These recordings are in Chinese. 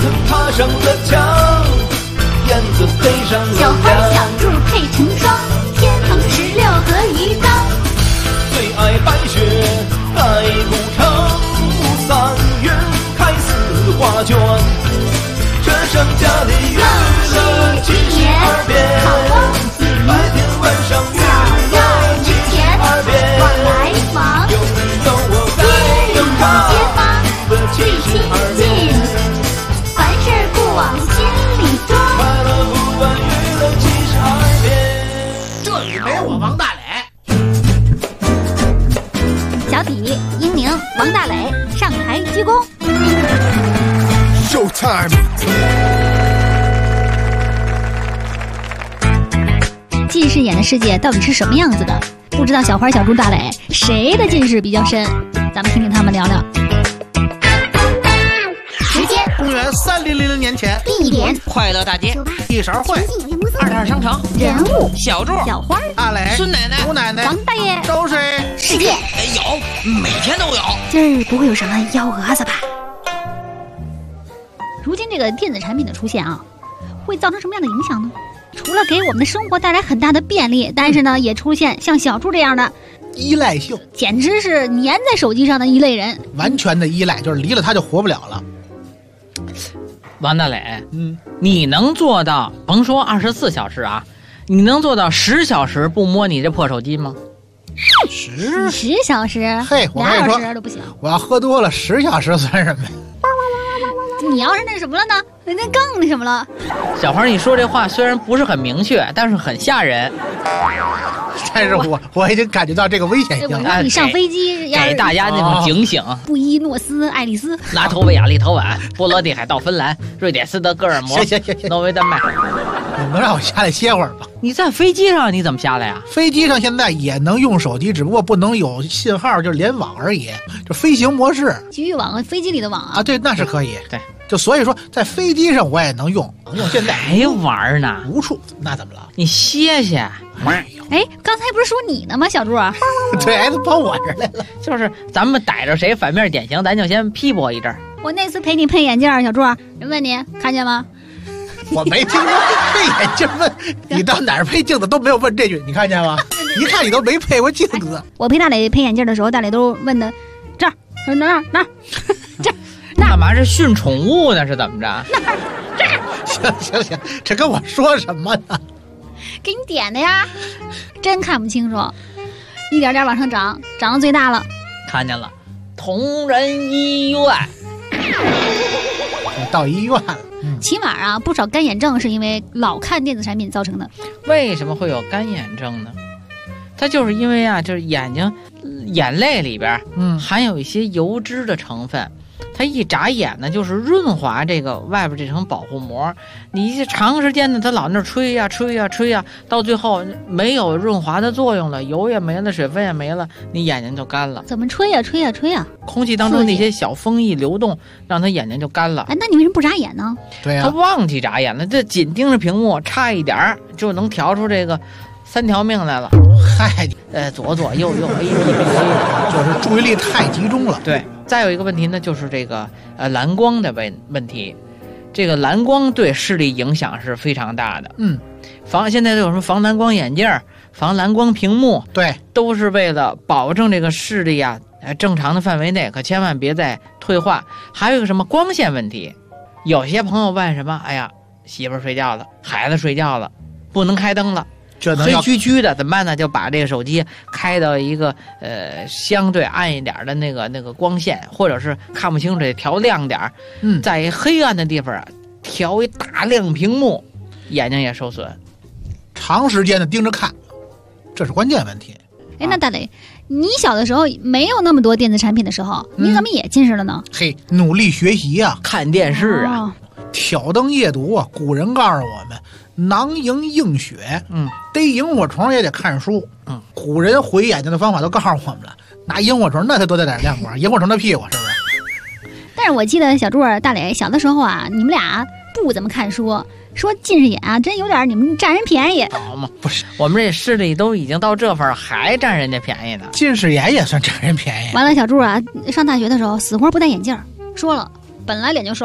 爬上了墙，燕子飞上了小花小猪配成双，天蓬16和鱼缸。 最爱白雪盖古城，3月开4画卷，这盛家的娱乐72变，白天晚上娱乐72变， 往来往， 有你有我在有他街坊的最亲近，凡事不往心里装。 快乐不管娱乐72变。 这里没我王大磊。 小底、英宁、王大磊上台鞠躬。 Showtime！ 近视眼的世界到底是什么样子的？不知道小花、小猪、大磊谁的近视比较深？咱们听听他们聊聊。时间： 公元3000年前， 地点： 快乐大街， 一勺会， 二点商城， 人物： 小猪， 小花、 大磊、 孙奶奶， 吴奶奶、 王大爷。 都是世界有，每天都有。 今儿不会有什么幺蛾子吧？如今这个电子产品的出现啊，会造成什么样的影响呢？除了给我们的生活带来很大的便利，但是呢，也出现像小猪这样的依赖性， 简直是粘在手机上的一类人。 完全的依赖，就是离了它就活不了了。 王大磊，你能做到，甭说24小时啊，你能做到10小时不摸你这破手机吗 10小时， 嘿，我跟你 2小说时都不行。 我要喝多了10小时算什么呀？ 你要是那什么了呢？那更那什么了？ 小花，你说这话虽然不是很明确，但是很吓人。 但是我已经感觉到这个危险性我了。 说你上飞机要是给大家那种警醒。 布宜诺斯艾利斯， 拉脱维亚、立陶宛、波罗的海到芬兰、瑞典斯德哥尔摩、 行， 挪威、丹麦。 你能让我下来歇会儿吗？ 你在飞机上你怎么下来呀？ 飞机上现在也能用手机，只不过不能有信号，就是联网而已，就飞行模式局域网，飞机里的网啊。 啊。对，那是可以。 对， 就所以说在飞机上我也能用，现在还玩呢？ 无处，那怎么了？ 你歇歇。 哎，刚才不是说你呢吗，小猪？ 对，还都跑我这儿来了。 就是咱们逮着谁反面典型，咱就先批驳一阵儿。 我那次陪你配眼镜，小猪，人问你看见吗？ 我没听过配眼镜问你到哪儿配镜子都没有问这句，你看见吗？一看你都没配过镜子。 我陪大磊配眼镜的时候，大磊都问的这儿哪儿这儿干嘛是训宠物呢？是怎么着？ 行，这跟我说什么呢？ 给你点的呀，真看不清楚，一点点往上涨，涨到最大了。 看见了，同仁医院。 到医院了。 起码啊，不少干眼症是因为老看电子产品造成的。 为什么会有干眼症呢？它就是因为啊，就是眼泪里边含有一些油脂的成分，它一眨眼呢，就是润滑这个外边这层保护膜。你长时间呢，它老那吹呀，到最后没有润滑的作用了，油也没了，水分也没了，你眼睛就干了。 怎么吹呀？ 空气当中那些小风一流动，让他眼睛就干了。 哎，那你为什么不眨眼呢？ 对呀， 他忘记眨眼了，这紧盯着屏幕，差一点就能调出这个3条命来了。 嗨， 左右 A B C， 就是注意力太集中了。 对，再有一个问题呢，就是这个蓝光的问题。这个蓝光对视力影响是非常大的。现在都有什么防蓝光眼镜、防蓝光屏幕， 对， 都是为了保证这个视力啊正常的范围内，可千万别再退化。还有一个什么光线问题，有些朋友问什么，哎呀，媳妇儿睡觉了，孩子睡觉了，不能开灯了。黑黢黢的怎么办呢？就把这个手机开到一个相对暗一点的那个光线，或者是看不清楚调亮点。在黑暗的地方啊，调一大亮屏幕，眼睛也受损。 长时间的盯着看，这是关键问题。 哎，那大磊，你小的时候没有那么多电子产品的时候，你怎么也近视了呢？ 嘿，努力学习呀， 看电视啊， 挑灯夜读啊。古人告诉我们，囊萤映雪，逮萤火虫也得看书。古人毁眼睛的方法都告诉我们了，拿萤火虫那才多带点亮光，萤火虫的屁股是不是？ 但是我记得小猪儿、大磊小的时候啊，你们俩不怎么看书，说近视眼啊，真有点你们占人便宜。 好嘛，不是，我们这视力都已经到这份儿，还占人家便宜呢。 近视眼也算占人便宜。 完了，小猪啊，上大学的时候死活不戴眼镜，说了本来脸就瘦，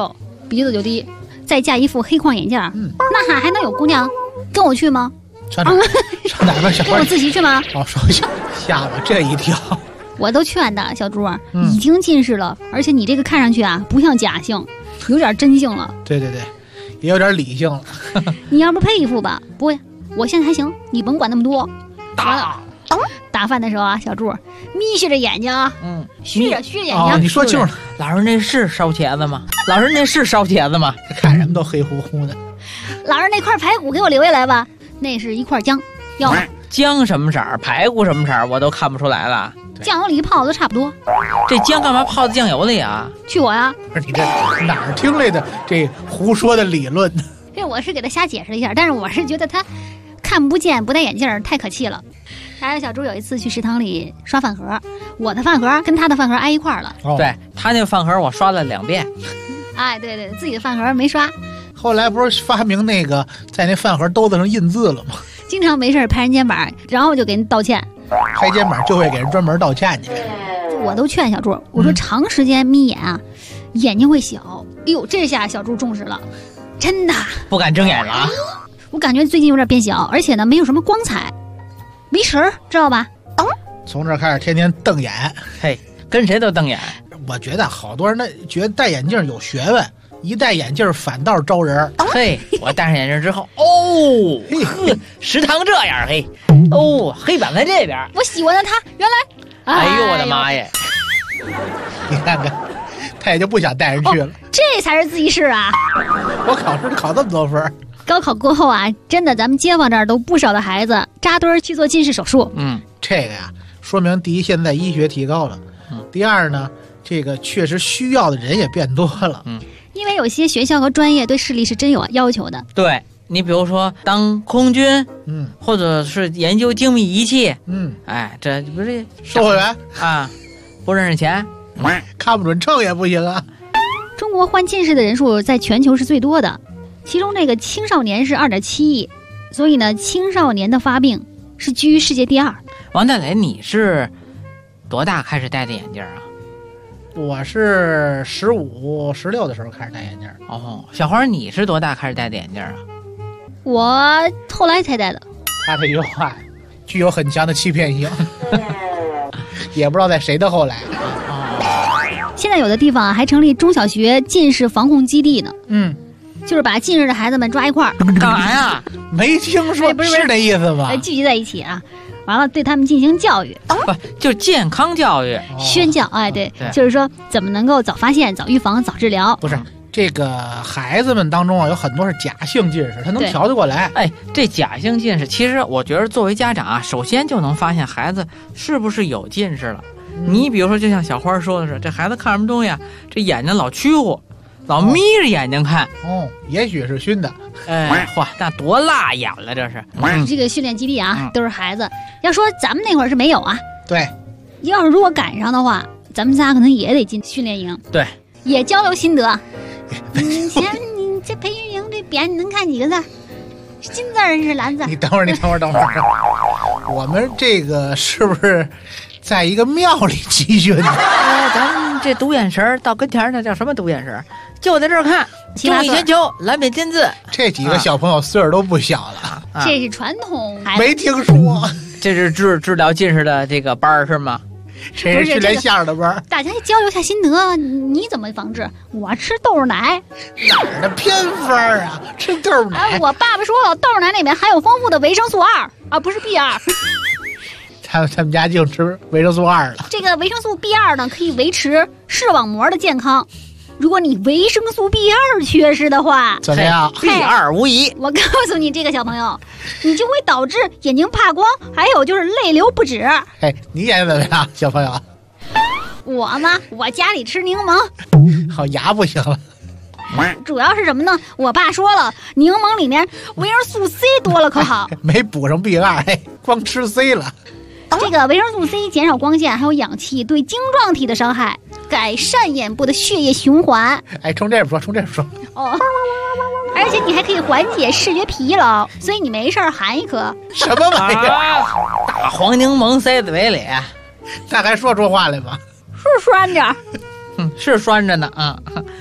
鼻子就低，再加一副黑框眼镜，那还能有姑娘跟我去吗？ 上哪边小花跟我自习去吗？ 哦，说吓我这一跳。 我都劝的小猪已经近视了，而且你这个看上去啊不像假性，有点真性了。 对，也有点理性了。 你要不配一副吧？不会，我现在还行，你甭管那么多。完了，打饭的时候啊，小猪眯斜着眼睛啊，虚着眼睛。 你说清楚了， 老师那是烧茄子吗？老师那是烧茄子吗？ 看人都黑乎乎的。 老师那块排骨给我留下来吧，那是一块姜，要吗？ 姜什么色儿，排骨什么色儿，我都看不出来了。 酱油里一泡都差不多。 这姜干嘛泡在酱油里啊？ 去我呀！ 不是你这哪儿听来的这胡说的理论呢？ 这我是给他瞎解释一下，但是我是觉得他看不见不戴眼镜太可气了。还有小猪有一次去食堂里刷饭盒，我的饭盒跟他的饭盒挨一块儿了。 对，他那饭盒我刷了2遍。 哎，对，自己的饭盒没刷。 后来不是发明那个在那饭盒兜子上印字了吗？ 经常没事拍人肩膀，然后就给人道歉。 拍肩膀就会给人专门道歉去。 我都劝小猪，我说长时间眯眼啊，眼睛会小。哎呦，这下小猪重视了，真的不敢睁眼了啊！ 我感觉最近有点变小，而且呢没有什么光彩，没神儿，知道吧？ 从这开始天天瞪眼， 嘿，跟谁都瞪眼。 我觉得好多人觉得戴眼镜有学问，一戴眼镜反倒招人。 嘿，我戴上眼镜之后，食堂这样，嘿，黑板在这边。 我喜欢的他，原来， 哎呦我的妈呀！ 你看看，他也就不想带人去了。 这才是自习室啊！ 我考试考这么多分。 高考过后啊，真的，咱们街坊这儿都不少的孩子扎堆儿去做近视手术。 这个呀，说明第一，现在医学提高了；第二呢，这个确实需要的人也变多了。 因为有些学校和专业对视力是真有要求的。 对，你比如说当空军，或者是研究精密仪器，哎，这不是售货员啊，不认识钱， 看不准秤也不行啊。 中国患近视的人数在全球是最多的，其中这个青少年是2.7亿，所以呢，青少年的发病是居世界第2。 王大雷，你是多大开始戴的眼镜啊？ 我是15、16的时候开始戴眼镜。 小花，你是多大开始戴的眼镜啊？ 我后来才戴的。 他这句话具有很强的欺骗性，也不知道在谁的后来。 现在有的地方还成立中小学近视防控基地呢。就是把近视的孩子们抓一块儿， 干嘛呀？ 没听说，不是那意思吗？ 聚集在一起啊，完了对他们进行教育， 不就健康教育、 宣教。哎，对，就是说怎么能够早发现、早预防、早治疗。 不是这个孩子们当中啊，有很多是假性近视，他能调得过来。 哎，这假性近视，其实我觉得作为家长啊，首先就能发现孩子是不是有近视了。你比如说，就像小花说的是，这孩子看什么东西啊，这眼睛老曲乎。老眯着眼睛看， 也许是熏的。 哇，那多辣眼了，这是。 这个训练基地啊，都是孩子。要说咱们那会儿是没有啊。 对。 要是如果赶上的话，咱们仨可能也得进训练营。 对。 也交流心得。你这培训营这匾你能看几个字？是金字是蓝字？ 你等会儿。我们这个是不是在一个庙里集训的？ 咱们这读眼神到跟前，那叫什么读眼神？就在这儿看，注意全球，蓝笔金字。 这几个小朋友岁数都不小了， 这是传统。 没听说。 这是治疗近视的这个班是吗？ 这是训练相声的班。 大家交流下心得，你怎么防治？我吃豆奶。 哪儿的偏方啊？吃豆奶。 我爸爸说了，豆奶里面含有丰富的维生素2啊，不是 B2。 他们家净吃维生素2了。 这个维生素 B2呢，可以维持视网膜的健康。如果你维生素 B2 缺失的话， 怎么样 ？B2无疑。 我告诉你，这个小朋友，你就会导致眼睛怕光，还有就是泪流不止。 你眼睛怎么样，小朋友？ 我吗？我家里吃柠檬， 好牙不行了。 主要是什么呢？我爸说了，柠檬里面维生素 C 多了可好， 没补上 B2，光吃 C 了。 这个维生素 C 减少光线还有氧气对晶状体的伤害，改善眼部的血液循环。 从这边说。 而且你还可以缓解视觉疲劳，所以你没事含一颗。 什么玩意儿？ 大黄柠檬塞嘴里， 那还说出话来吗？ 是酸着， 是酸着呢啊。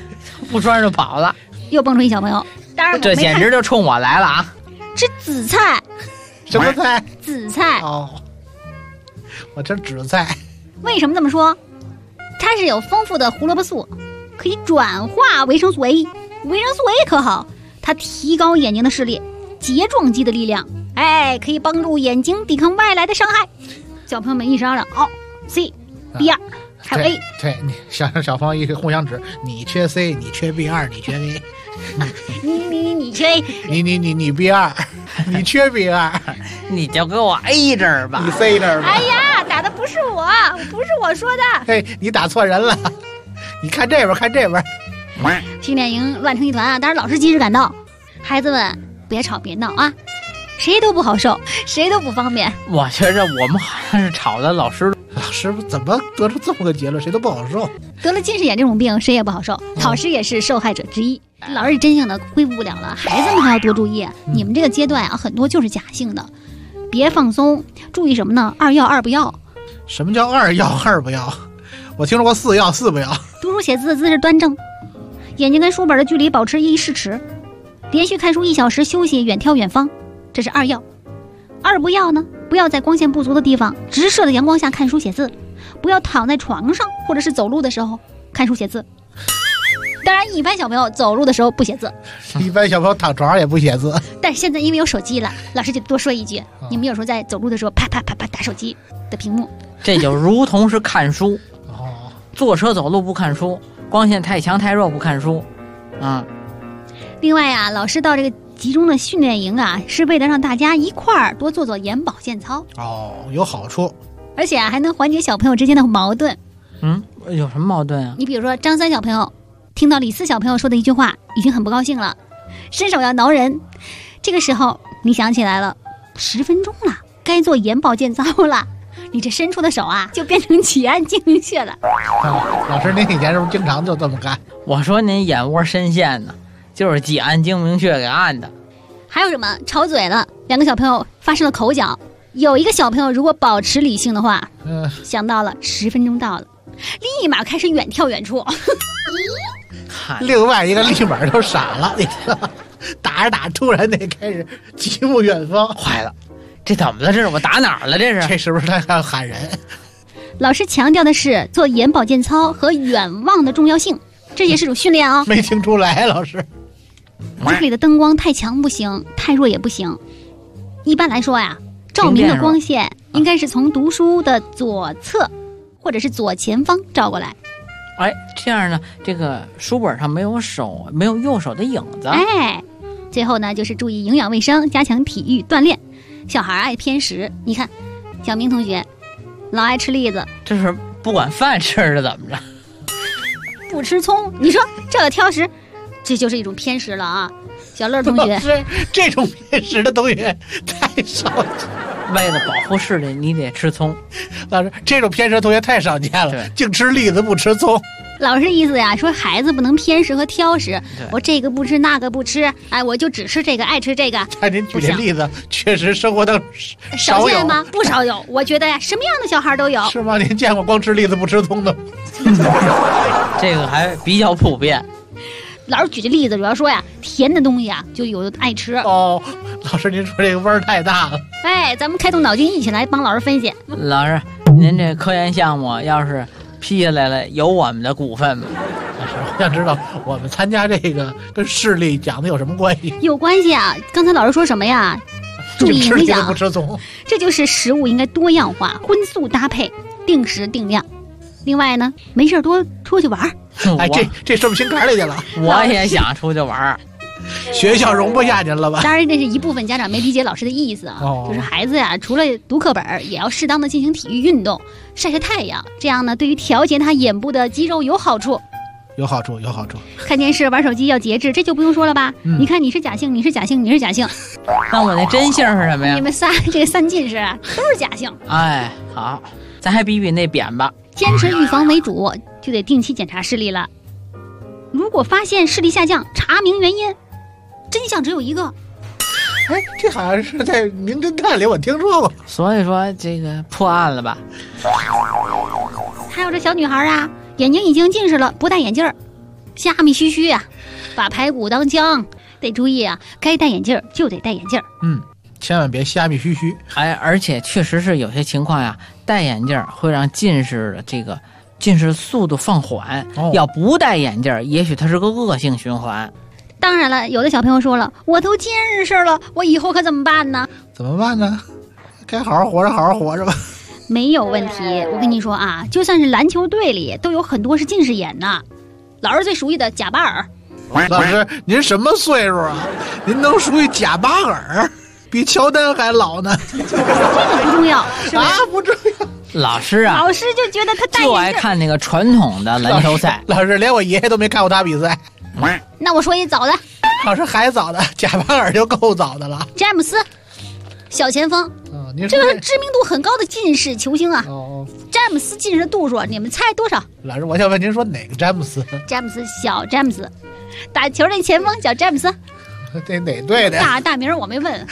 不穿就跑了。 又蹦出一小朋友，当然这简直就冲我来了啊！ 吃紫菜， 什么菜？ 紫菜哦，我吃紫菜。 为什么这么说？它是有丰富的胡萝卜素，可以转化维生素 A， 维生素 A 可好，它提高眼睛的视力，睫状肌的力量，可以帮助眼睛抵抗外来的伤害。小朋友们一商量，C、B2，还有 A。 对，你小朋友一互相指，你缺 C， 你缺 B2， 你缺 A。 你缺 A， 你 B2， 你缺 B2， 你就给我 A 这儿吧， 你 C 这儿吧。 哎呀，打的不是我，不是我说的。 嘿，你打错人了，你看这边，看这边。 训练营乱成一团啊！当然老师及时赶到，孩子们别吵别闹啊，谁都不好受，谁都不方便。 我觉着我们好像是吵的老师怎么得出这么个结论？谁都不好受。 得了近视眼这种病，谁也不好受，老师也是受害者之一。老师真性的恢复不了了，孩子们还要多注意。你们这个阶段啊，很多就是假性的，别放松。注意什么呢？2要2不要。 什么叫2要2不要？我听说过4要4不要。 读书写字的姿势端正，眼睛跟书本的距离保持1视尺，连续看书1小时，休息远眺远方，这是2要。2不要呢？不要在光线不足的地方直射的阳光下看书写字，不要躺在床上或者是走路的时候看书写字。当然一般小朋友走路的时候不写字， 一般小朋友躺床上也不写字。 但是现在因为有手机了，老师就多说一句，你们有时候在走路的时候啪啪啪啪打手机的屏幕， 这就如同是看书坐车走路不看书，光线太强太弱不看书另外啊，老师到这个集中的训练营啊，是为了让大家一块儿多做做眼保健操有好处， 而且还能缓解小朋友之间的矛盾。 有什么矛盾啊？ 你比如说张三小朋友听到李四小朋友说的一句话，已经很不高兴了，伸手要挠人。这个时候你想起来了，10分钟了，该做眼保健操了，你这伸出的手啊，就变成挤按睛明穴了。 老师，您以前是不是经常就这么干？ 我说您眼窝深陷呢，就是挤按睛明穴给按的。 还有什么吵嘴了，2个小朋友发生了口角，有一个小朋友如果保持理性的话，想到了10分钟到了，立马开始远眺远处。 另外一个立马就傻了，你知道，打着打，突然得开始极目远方， 坏了，这怎么了？这是我打哪儿了？ 这是不是他要喊人？ 老师强调的是做眼保健操和远望的重要性，这也是种训练啊。 没听出来，老师。 屋里的灯光太强不行，太弱也不行。一般来说呀，照明的光线应该是从读书的左侧或者是左前方照过来。 这样呢，这个书本上没有右手的影子。 最后呢，就是注意营养卫生，加强体育锻炼。小孩爱偏食，你看，小明同学老爱吃栗子， 这是不管饭吃的怎么着， 不吃葱。你说这个挑食，这就是一种偏食了啊！小乐同学， 这种偏食的同学太少见。 为了保护视力，你得吃葱。 老师，这种偏食的同学太少见了，净吃栗子不吃葱。 老师意思呀，说孩子不能偏食和挑食，我这个不吃那个不吃，我就只吃这个，爱吃这个。 看您举这例子，确实生活当中少见吗？不少有。我觉得呀，什么样的小孩都有。 是吗？您见过光吃栗子不吃葱的吗？ 这个还比较普遍。 老师举这例子主要说呀，甜的东西啊，就有爱吃。 老师您说这个味儿太大了。 咱们开动脑筋，一起来帮老师分析。 老师，您这科研项目要是批下来了，有我们的股份吗？ 老师，我想知道我们参加这个跟视力讲的有什么关系？ 有关系啊！刚才老师说什么呀？注意影响， 不吃葱。 这就是食物应该多样化，荤素搭配，定时定量。另外呢，没事多出去玩。 这是不是心坎里去了？ 我也想出去玩。 学校容不下您了吧？ 当然，这是一部分家长没理解老师的意思啊，就是孩子呀，除了读课本，也要适当的进行体育运动，晒晒太阳，这样呢，对于调节他眼部的肌肉有好处。 有好处。 看电视、玩手机要节制，这就不用说了吧？你看你是假性，你是假性，你是假性， 那我那真性是什么呀？ 你们仨这个3近视都是假性。 好，咱还比那扁吧。 坚持预防为主，就得定期检查视力了。如果发现视力下降，查明原因，真相只有一个。 这好像是在《名侦探》里我听说过。 所以说这个破案了吧？ 还有这小女孩啊，眼睛已经近视了，不戴眼镜儿， 虾米须须啊，把排骨当姜，得注意啊，该戴眼镜就得戴眼镜。 千万别虾米须须。 哎，而且确实是有些情况呀，戴眼镜会让近视的这个近视速度放缓，要不戴眼镜，也许它是个恶性循环。 当然了，有的小朋友说了，我都近视了，我以后可怎么办呢？ 怎么办呢？该好好活着，好好活着吧。 没有问题，我跟你说啊，就算是篮球队里都有很多是近视眼的。老师最熟悉的贾巴尔。 老师，您什么岁数啊？您能属于贾巴尔？比乔丹还老呢。 这个不重要，是吧？ 不重要。 老师啊， 老师就觉得他戴眼镜就爱看那个传统的篮球赛。 老师，连我爷爷都没看过他比赛。 那我说一早的。 老师还早的，贾巴尔就够早的了。 詹姆斯，小前锋，这个是知名度很高的近视球星啊。詹姆斯近视度数，你们猜多少？ 老师，我想问您说哪个詹姆斯？ 詹姆斯，小詹姆斯，打球那前锋小詹姆斯。 这哪队的？ 大名我没问。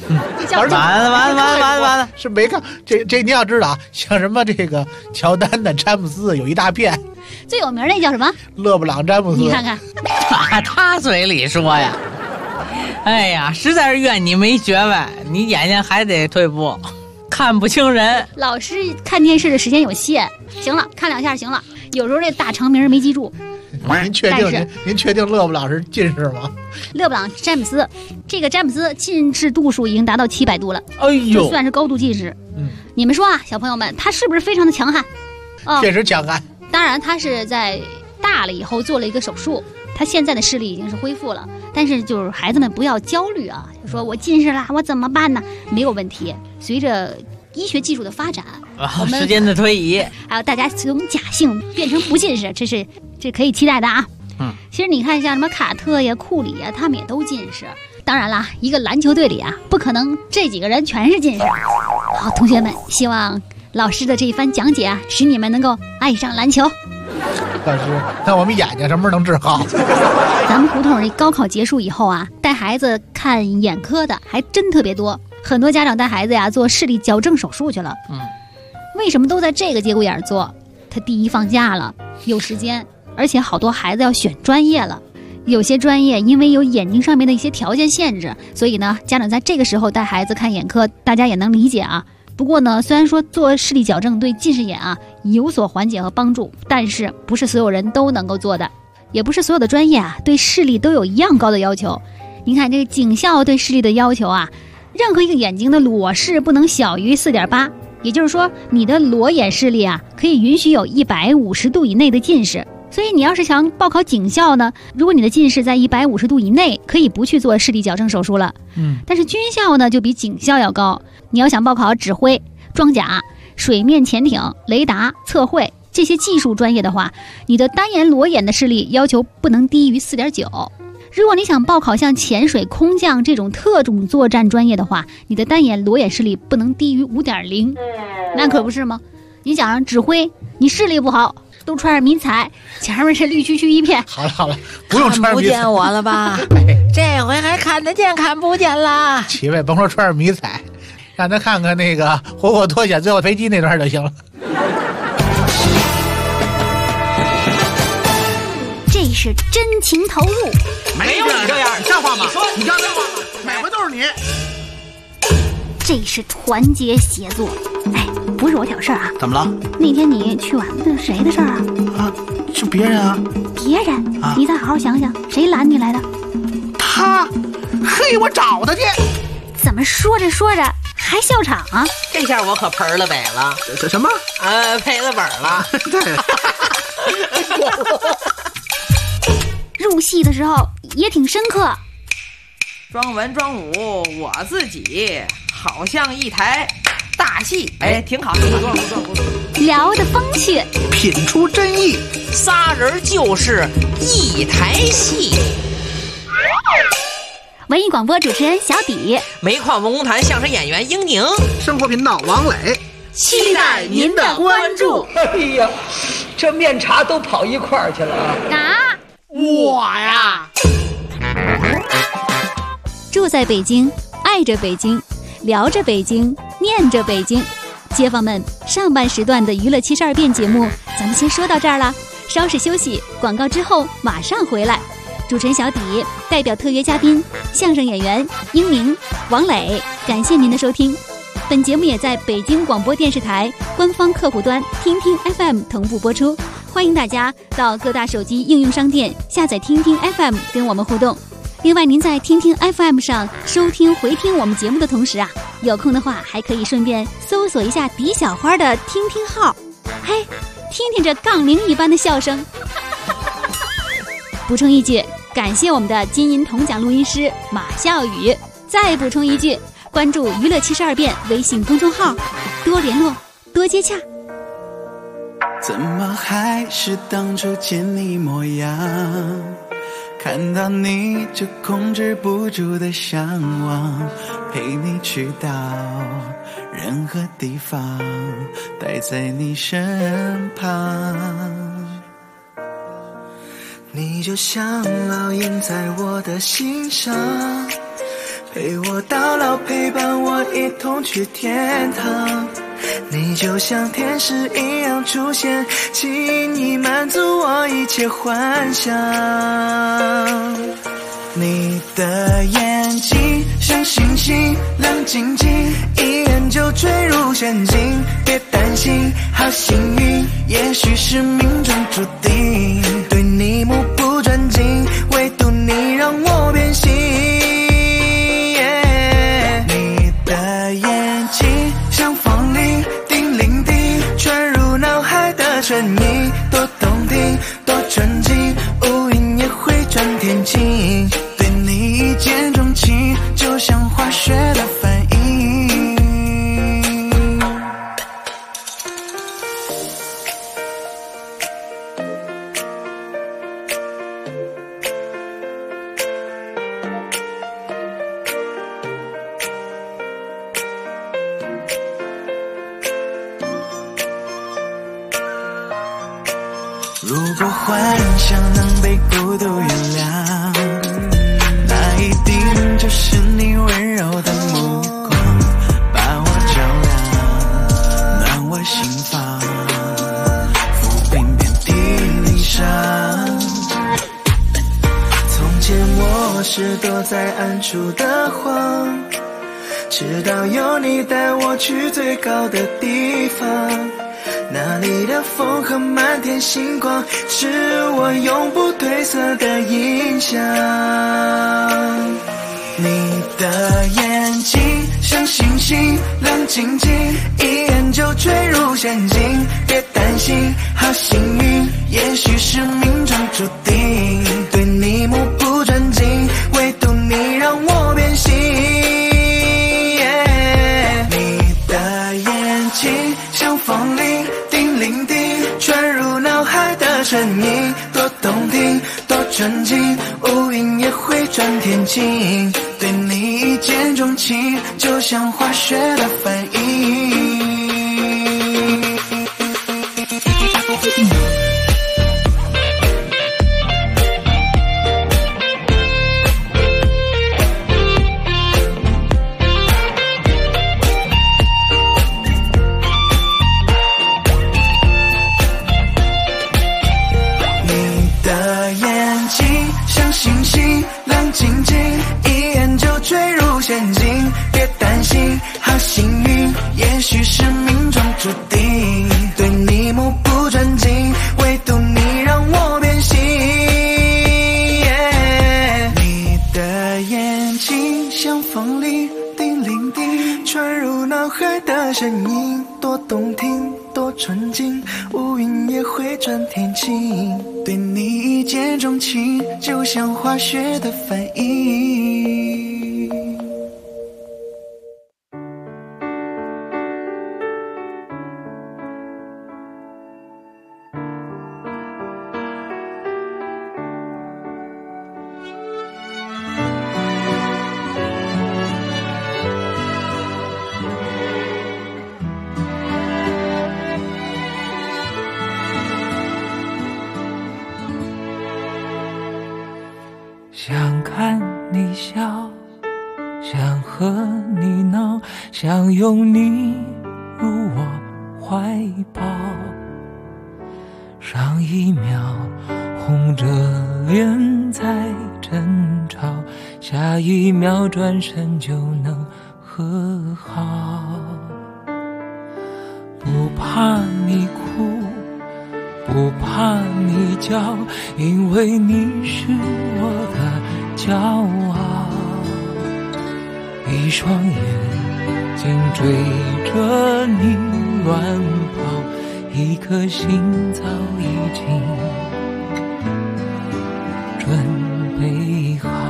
完了， 是没看这您要知道啊，像什么这个乔丹的詹姆斯有一大片。 最有名那叫什么？ 勒布朗詹姆斯。 你看看， 他嘴里说呀。哎呀，实在是怨你没学问，你眼睛还得退步，看不清人。 老师看电视的时间有限，行了，看2下行了。有时候这大长名没记住。 您确定勒布朗是近视吗？ 勒布朗詹姆斯，这个詹姆斯近视度数已经达到700度了， 哎呦， 就算是高度近视。你们说啊，小朋友们，他是不是非常的强悍？ 确实强悍。 当然，他是在大了以后做了一个手术，他现在的视力已经是恢复了。但是就是孩子们不要焦虑啊，就说我近视了，我怎么办呢？没有问题，随着医学技术的发展， 时间的推移， 还有大家从假性变成不近视，这可以期待的啊。其实你看像什么卡特呀、库里呀，他们也都近视。当然啦，一个篮球队里啊，不可能这几个人全是近视。好，同学们，希望老师的这一番讲解啊，使你们能够爱上篮球。 老师，那我们眼睛什么时候能治好？ 咱们胡同里高考结束以后啊，带孩子看眼科的还真特别多，很多家长带孩子呀做视力矫正手术去了。为什么都在这个节骨眼做？他第一放假了，有时间，而且好多孩子要选专业了。有些专业因为有眼睛上面的一些条件限制，所以呢，家长在这个时候带孩子看眼科，大家也能理解啊。不过呢，虽然说做视力矫正对近视眼啊有所缓解和帮助，但是不是所有人都能够做的，也不是所有的专业啊对视力都有一样高的要求。您看这个警校对视力的要求啊，任何一个眼睛的裸视不能小于 4.8， 也就是说你的裸眼视力啊可以允许有150度以内的近视。所以你要是想报考警校呢，如果你的近视在150度以内，可以不去做视力矫正手术了。但是军校呢就比警校要高。你要想报考指挥、装甲、水面潜艇、雷达、测绘这些技术专业的话，你的单眼裸眼的视力要求不能低于 4.9。如果你想报考像潜水、空降这种特种作战专业的话，你的单眼裸眼视力不能低于 5.0。那可不是吗？你想让指挥，你视力不好，都穿上迷彩，前面是绿黢黢一片。 好了，不用穿上迷彩。 看不见我了吧？这回还看得见看不见啦。 七位甭说穿上迷彩，让他看看那个活活脱险最后飞机那段就行了。 这是真情投入。 没有你这样，像话吗？你像话吗？每回都是你。 这是团结协作。哎，不是我挑事儿啊。 怎么了？ 那天你去玩的谁的事儿啊？ 啊，是别人啊。 别人？啊，你再好好想想，谁拦你来的？ 他。嘿，我找他去。 怎么说着说着还笑场啊？ 这下我可盆了北了。 这什么？ 赔了本了。 对。 入戏的时候也挺深刻。 装文装武，我自己好像一台大戏。哎，挺好，不错。 聊得风趣， 品出真意， 仨人就是一台戏。 文艺广播主持人小底， 煤矿文工团相声演员英宁， 生活频道王磊， 期待您的关注。 哎呀，这面茶都跑一块儿去了啊！ 我呀， 住在北京，爱着北京，聊着北京，念着北京。街坊们，上半时段的娱乐72变节目咱们先说到这儿了， 稍事休息，广告之后马上回来。主持人小迪代表特约嘉宾相声演员英明、王磊，感谢您的收听。本节目也在北京广播电视台官方客户端听听 FM 同步播出，欢迎大家到各大手机应用商店下载听听 FM 跟我们互动。另外，您在听听 FM 上收听回听我们节目的同时啊，有空的话还可以顺便搜索一下迪小花的听听号，嘿，听听这杠铃一般的笑声。补充一句，感谢我们的金银铜奖录音师马笑宇。再补充一句，关注娱乐72变微信公众号，多联络，多接洽。 怎么还是当初见你模样？看到你就控制不住的向往，陪你去到任何地方，待在你身旁。你就像烙印在我的心上，陪我到老，陪伴我一同去天堂。你就像天使一样出现，轻易满足我一切幻想。你的眼睛像星星亮晶晶，一眼就坠入陷阱。别担心，好幸运，也许是命中注定。对你目不转睛，唯独你让我变心。你的眼睛像风铃，叮铃叮，传入脑海的声音，多动听，多纯净，乌云也会转天晴。对你一见钟情，就像化学的反应。如果幻想能被孤独原谅，那一定就是你温柔的目光，把我照亮，暖我心房，抚平遍体鳞伤。从前我是躲在暗处的谎，直到有你带我去最高的地方，那里的风和满天星光，是我永不褪色的印象。你的眼睛像星星亮晶晶，一眼就坠入陷阱。别担心，好幸运，也许是命中注定。对你目不转睛，唯独你让我变心。你的眼睛像风铃，叮铃叮，传入脑海的声音，多动听，多纯净，乌云也会转天晴。对你一见钟情，就像化学的反应。星星亮晶晶，一眼就坠入陷阱。别担心，好幸运，也许是命中注定。对你目不转睛，唯独你让我变心。你的眼睛像风铃，叮铃叮，传入脑海的声音，多动听，多纯净，乌云也会转天晴。对你一见钟情，就像化学的反应。 想看你笑，想和你闹，想拥你入我怀抱， 上一秒红着脸在争吵，下一秒转身就能和好。不怕你哭，不怕你叫，因为你是我的骄傲。一双眼睛追着你乱跑，一颗心早已经准备好。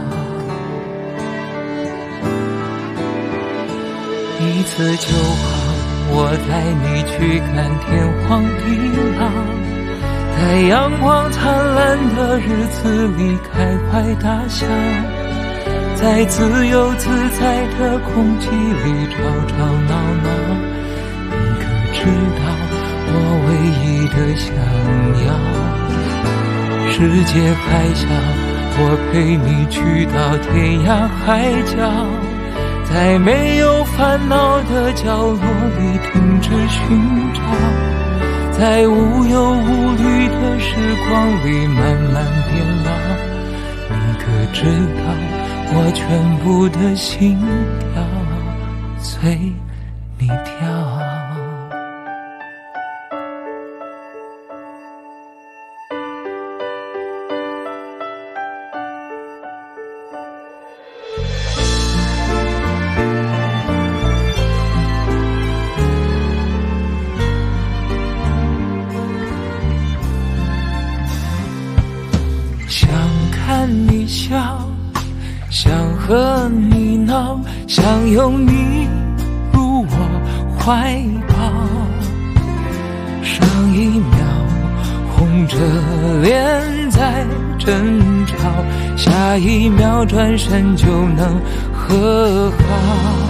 一次就好，我带你去看天荒地老，在阳光灿烂的日子里开怀大笑，在自由自在的空气里吵吵闹闹。你可知道我唯一的想要，世界还小，我陪你去到天涯海角，在没有烦恼的角落里停止寻找，在无忧无虑的时光里慢慢变老。你可知道我全部的心跳随你跳。想看你笑，想和你闹，想拥你入我怀抱。上一秒红着脸在争吵，下一秒转身就能和好。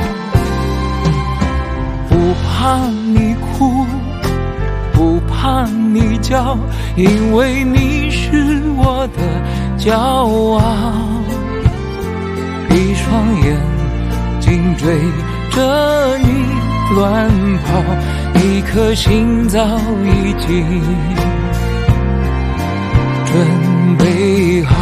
不怕你哭，不怕你叫，因为你是我的骄傲。一双眼睛追着你乱跑，一颗心早已经准备好。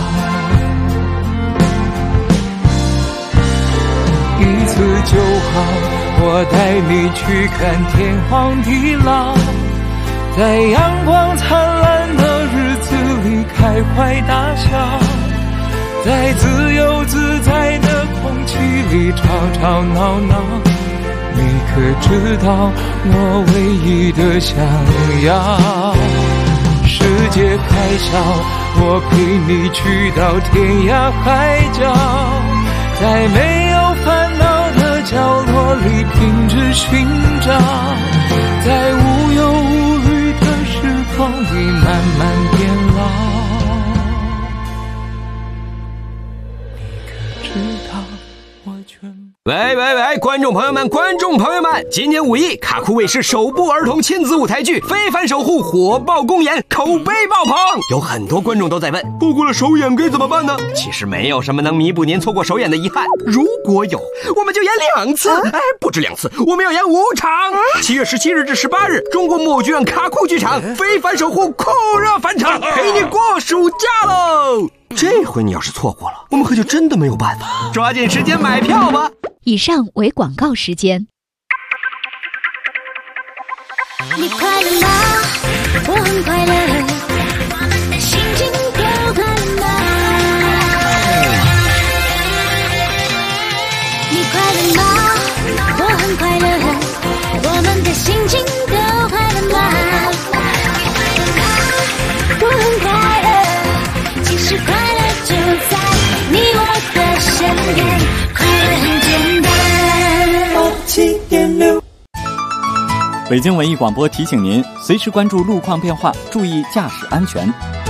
一次就好，我带你去看天荒地老，在阳光灿烂的日子里开怀大笑，在自由自在的空气里吵吵闹闹。你可知道我唯一的想要，世界太小，我陪你去到天涯海角，在没有烦恼的角落里停止寻找，在无忧无虑的时光里慢慢变老。你可知道我全喂，观众朋友们，今年5一，卡酷卫视首部儿童亲子舞台剧《非凡守护》火爆公演，口碑爆棚。有很多观众都在问，错过了首演该怎么办呢？其实没有什么能弥补您错过首演的遗憾，如果有，我们就演2次，不止2次，我们要演5场。7月17日至18日，中国木偶剧院卡酷剧场《非凡守护》酷热返场，陪你过暑假喽！这回你要是错过了，我们可就真的没有办法，抓紧时间买票吧。 以上为广告时间。 你快乐吗？我很快乐，心情都快乐吗？你快乐吗？我很快乐，我们的心情都快乐吗？我很快乐，其实快乐就在你我的身边，快乐很简单。7.6 北京文艺广播提醒您，随时关注路况变化，注意驾驶安全。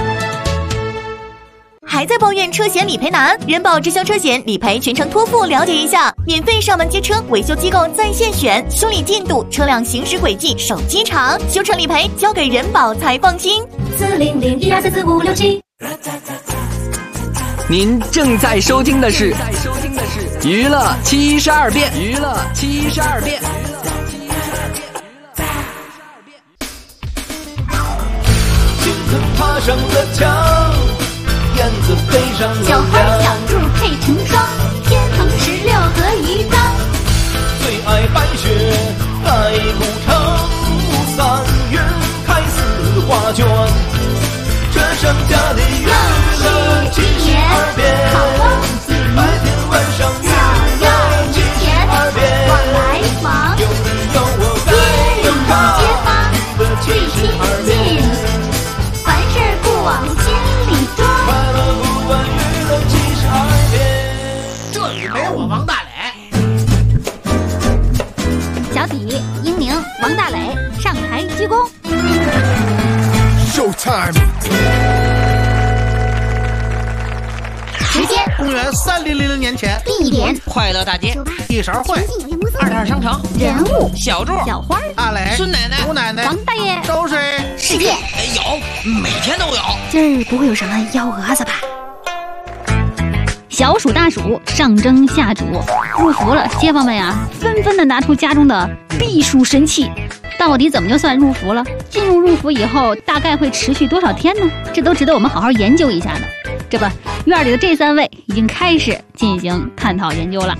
还在抱怨车险理赔难？人保直销车险理赔全程托付，了解一下，免费上门接车，维修机构在线选，修理进度、车辆行驶轨迹、手机查，修车理赔交给人保才放心。 40012344567。 您正在收听的是娱乐72变，娱乐72变。 上的墙，燕子飞上小楼梁。 花小柱配成双，天蓬16合一缸。 最爱白雪盖古城，3月开4画卷。这盛家的娱乐72变，白天晚上娱乐72变。 往来往， 有你有我该有他， 街坊娱乐最亲 72变。 近，凡事不往心里装。 快乐不管娱乐72变。 这里没我王大磊。 小体、英宁、王大磊上台鞠躬。 Showtime。 时间： 公元3000年前。 地点： 快乐大街。 一勺会。 22商城。 人物： 小柱、 小花、 阿磊、 孙奶奶、 吴奶奶、 王大爷。 都是世界有，每天都有。 今儿不会有什么幺蛾子吧？小暑大暑，上蒸下煮，入伏了，街坊们呀，纷纷的拿出家中的避暑神器。到底怎么就算入伏了？进入入伏以后，大概会持续多少天呢？这都值得我们好好研究一下呢。这不，院里的这3位已经开始进行探讨研究了。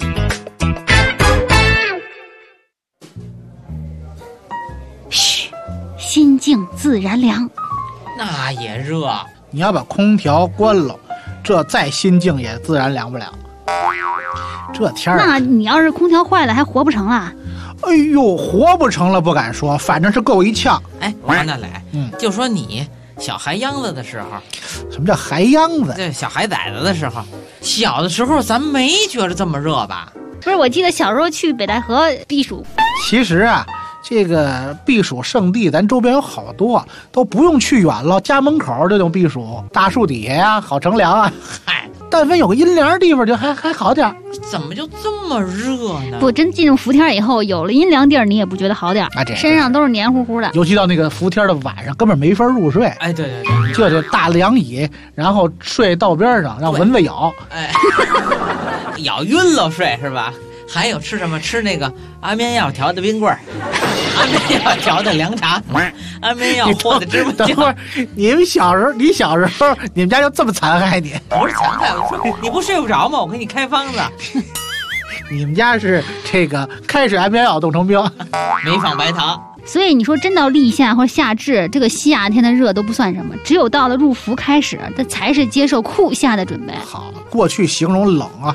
嘘，心静自然凉。 那也热， 你要把空调关了，这再心静也自然凉不了。这天儿， 那你要是空调坏了，还活不成了？ 哎呦，活不成了不敢说，反正是够一呛。 哎，王大磊，就说你小孩秧子的时候， 什么叫孩秧子？ 对，小孩崽子的时候，小的时候咱没觉得这么热吧？ 不是，我记得小时候去北戴河避暑。 其实啊，这个避暑胜地咱周边有好多，都不用去远了，家门口这种避暑，大树底下呀，好乘凉啊。 嗨， 但凡有个阴凉的地方就还好点。 怎么就这么热呢？ 不，真进入伏天以后，有了阴凉地儿，你也不觉得好点啊？这身上都是黏糊糊的， 尤其到那个伏天的晚上，根本没法入睡。 哎，对对对， 就这大凉椅，然后睡道边上，让蚊子咬， 哎，咬晕了睡是吧？还有吃什么？吃那个安眠药调的冰棍儿，安眠药调的凉茶，安眠药和的芝麻酱。 等会儿，你小时候，你们家就这么残害你？ 不是残害，我说你不睡不着吗？我给你开方子。 你们家是这个开水安眠药冻成冰， 没放白糖。 所以你说真到立夏或者夏至，这个夏天的热都不算什么，只有到了入伏开始，这才是接受酷夏的准备。 好，过去形容冷啊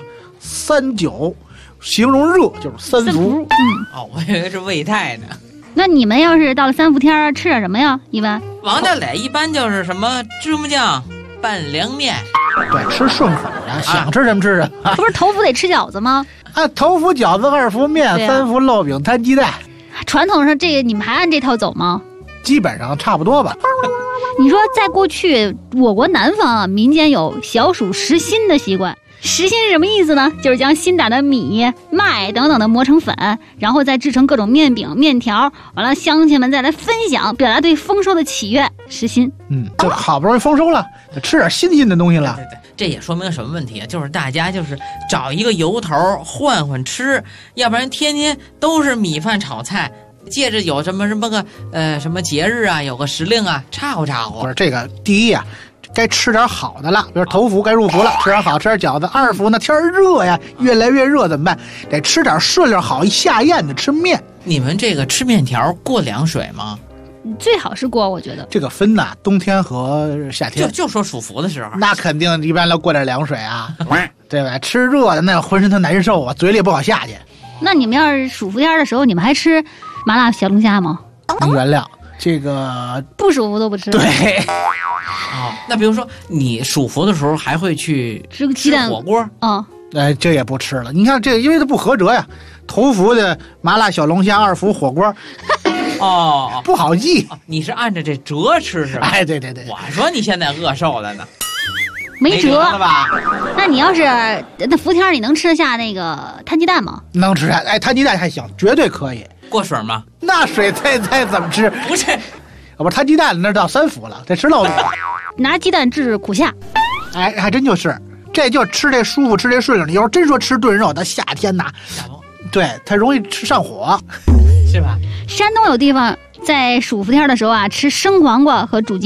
，39。形容热就是3伏。 哦，我以为是胃泰呢。 那你们要是到了3伏天吃点什么呀？一般王大磊一般就是什么芝麻酱拌凉面， 对，吃顺口的，想吃什么吃什么。 不是头伏得吃饺子吗？ 啊，头伏饺子，2伏面，3伏烙饼摊鸡蛋。 传统上这个你们还按这套走吗？ 基本上差不多吧。 你说在过去我国南方啊，民间有小暑食新的习惯。食新是什么意思呢？就是将新打的米、麦等等的磨成粉，然后再制成各种面饼、面条，完了乡亲们再来分享，表达对丰收的喜悦。食新， 这好不容易丰收了，得吃点新鲜的东西了。 对，这也说明什么问题啊？就是大家就是找一个由头换换吃，要不然天天都是米饭炒菜。借着有什么个什么节日啊，有个时令啊，掺和掺和。 不是这个，第一呀，该吃点好的了，比如头伏该入伏了，吃点好，吃点饺子。2伏呢，天热呀，越来越热怎么办？得吃点顺溜好下咽的，吃面。 你们这个吃面条过凉水吗？ 最好是过，我觉得这个分呐，冬天和夏天。 就说暑伏的时候， 那肯定一般要过点凉水啊，对吧？吃热的那浑身它难受啊，嘴里不好下去。 那你们要是暑伏天的时候，你们还吃麻辣小龙虾吗？ 能原谅，这个不舒服都不吃。 对。 那比如说你暑伏的时候还会去吃个鸡蛋火锅啊？ 这也不吃了。你看这，因为它不合辙呀。头伏的麻辣小龙虾，2伏火锅。 哦， 不好记。 你是按照这折吃是吧？ 哎，对。 我说你现在饿瘦了呢。 没辙了吧？ 那你要是那伏天，你能吃得下那个摊鸡蛋吗？ 能吃下，摊鸡蛋还行，绝对可以。 过水吗？ 那水再怎么吃？ 不是， 不是摊鸡蛋那到3伏了，得吃烙饼。 拿鸡蛋治苦夏。 哎，还真就是，这就吃这舒服，吃这顺溜。你要是真说吃炖肉，到夏天呐，对它容易吃上火， 是吧？ 山东有地方在暑伏天的时候啊，吃生黄瓜和煮鸡蛋。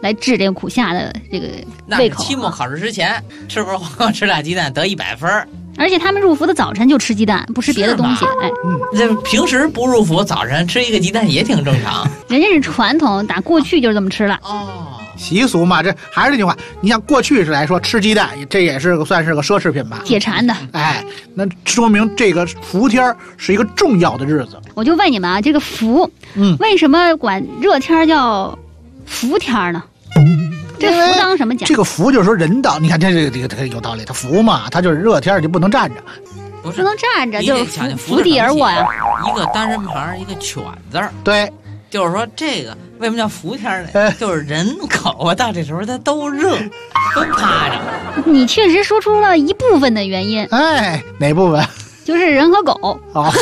来治这个苦夏的这个胃口。 期末考试之前吃会黄瓜吃俩鸡蛋得100分。 而且他们入伏的早晨就吃鸡蛋，不吃别的东西。哎， 这平时不入伏，早晨吃一个鸡蛋也挺正常。 人家是传统，打过去就是这么吃了。 习俗嘛，这还是那句话，你像过去是来说吃鸡蛋，这也是算是个奢侈品吧， 解馋的。 哎，那说明这个伏天是一个重要的日子。 我就问你们啊，这个伏，为什么管热天叫伏天呢？这伏当什么讲？ 这个伏就是说人到，你看这个有道理，它伏嘛，它就是热天就不能站着， 不能站着，就是伏地而卧呀。 一个单人旁，一个犬字儿。 对， 就是说这个为什么叫伏天呢？就是人狗啊，到这时候它都热，都趴着。 你确实说出了一部分的原因。 哎，哪部分？ 就是人和狗。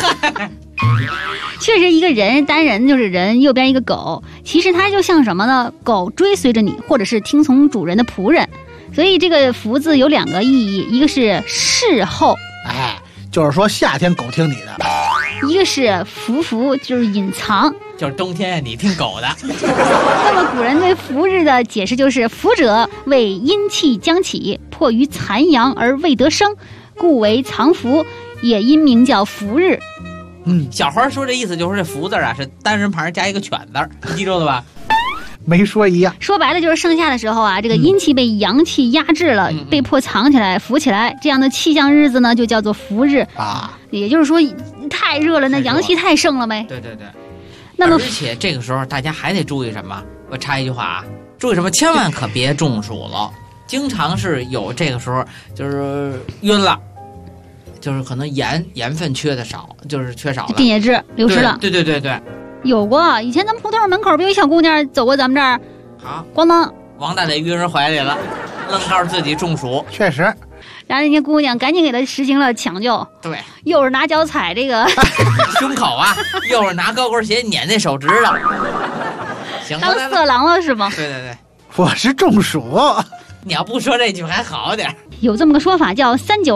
确实，一个人单人就是人，右边一个狗，其实它就像什么呢？狗追随着你，或者是听从主人的仆人。所以这个伏字有2个意义，一个是事后， 哎，就是说夏天狗听你的； 一个是伏，就是隐藏， 就是冬天你听狗的。 那么古人对伏日的解释就是：伏者为阴气将起，迫于残阳而未得生，故为藏伏，也因名叫伏日。 小花说这意思就是这伏字啊是单人旁加一个犬字，你记住了吧？ 没说一样。 说白了就是盛夏的时候啊，这个阴气被阳气压制了，被迫藏起来、浮起来，这样的气象日子呢就叫做伏日啊。也就是说太热了，那阳气太盛了呗。 对。 那么而且这个时候大家还得注意什么？我插一句话啊，注意什么？千万可别中暑了。经常是有这个时候就是晕了。就是可能盐分缺的少，就是缺少了， 电解质流失了。 对。 有过，以前咱们胡同门口不有一小姑娘走过咱们这儿， 好， 咣当， 王大磊晕人怀里了，愣告诉自己中暑， 确实。 然后人家姑娘赶紧给他实行了抢救， 对， 又是拿脚踩这个胸口啊，又是拿高跟鞋撵那手指头，行， 当色狼了是吗？ 对， 我是中暑。 你要不说这句还好点。 有这么个说法叫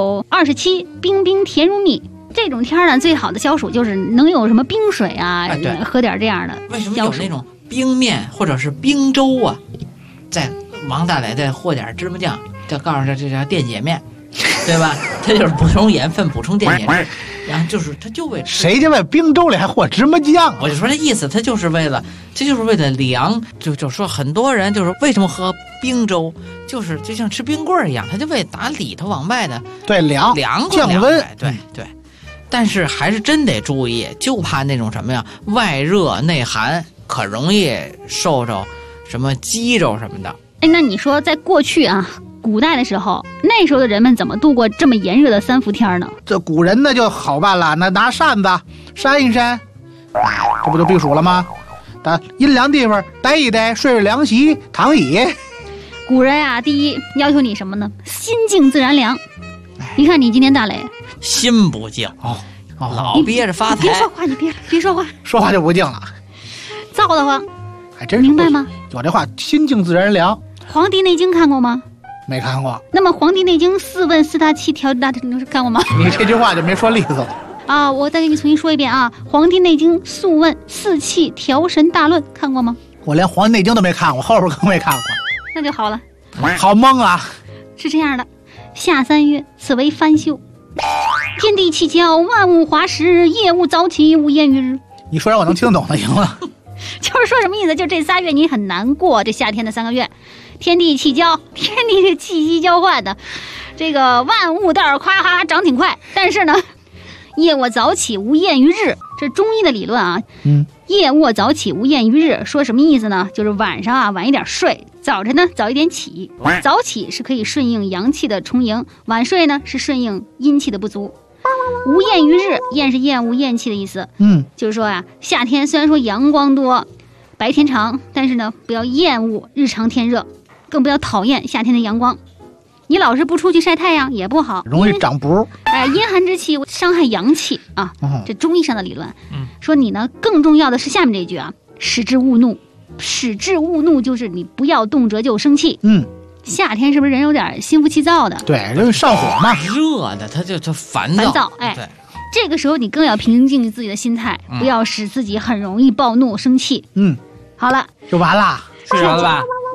3927，冰冰甜如蜜。这种天呢，最好的消暑就是能有什么冰水啊，喝点这样的。 为什么有那种冰面或者是冰粥啊？再王大磊再和点芝麻酱，再告诉他这叫电解面，对吧？它就是补充盐分，补充电解质。然后就是他就为谁家在冰粥里还和芝麻酱啊？ 我就说这意思，他就是为了凉，就说很多人就是为什么喝冰粥，就是就像吃冰棍一样，他就为打里头往外的凉降温， 对。但是还是真得注意，就怕那种什么呀，外热内寒，可容易受着什么肌肉什么的。 哎，那你说在过去啊，古代的时候，那时候的人们怎么度过这么炎热的3伏天呢？ 这古人那就好办了，那拿扇子扇一扇，这不就避暑了吗？到阴凉地方待一待，睡着凉席躺椅。 古人啊，第一要求你什么呢？心静自然凉。你看你今天大磊心不静老憋着发财。 别说话，你别说话， 说话就不静了， 燥得慌。 还真是明白吗？ 有这话，心静自然凉。 《黄帝内经》看过吗？ 没看过。 那么《黄帝内经》4问4大气调大，你看过吗？ 你这句话就没说利索啊！我再给你重新说一遍啊，《黄帝内经》素问4气调神大论看过吗？ 我连《黄帝内经》都没看过，后边更没看过。 那就好了。 好懵啊！ 是这样的，夏3月，此为番休。天地气交，万物华实，夜雾早起，无厌于日。 你说让我能听懂了，赢了。 就是说什么意思？就这3月你很难过，这夏天的3个月，天地气交，天地是气息交换的，这个万物倒是夸哈长挺快，但是呢，夜卧早起，无厌于日，这是中医的理论啊。夜卧早起，无厌于日，说什么意思呢？就是晚上啊晚一点睡，早晨呢早一点起。早起是可以顺应阳气的充盈，晚睡呢是顺应阴气的不足。无厌于日，厌是厌恶厌气的意思。就是说啊，夏天虽然说阳光多，白天长，但是呢不要厌恶日常天热，更不要讨厌夏天的阳光。你老是不出去晒太阳也不好， 容易长补。 阴寒之气伤害阳气啊，这中医上的理论。说你呢，更重要的是下面这一句啊，使之勿怒。使之勿怒就是你不要动辄就生气。夏天是不是人有点心浮气躁的？ 对，因为上火嘛， 热的他烦躁。哎，这个时候你更要平静自己的心态，不要使自己很容易暴怒生气。 好了，就完了， 睡着了吧？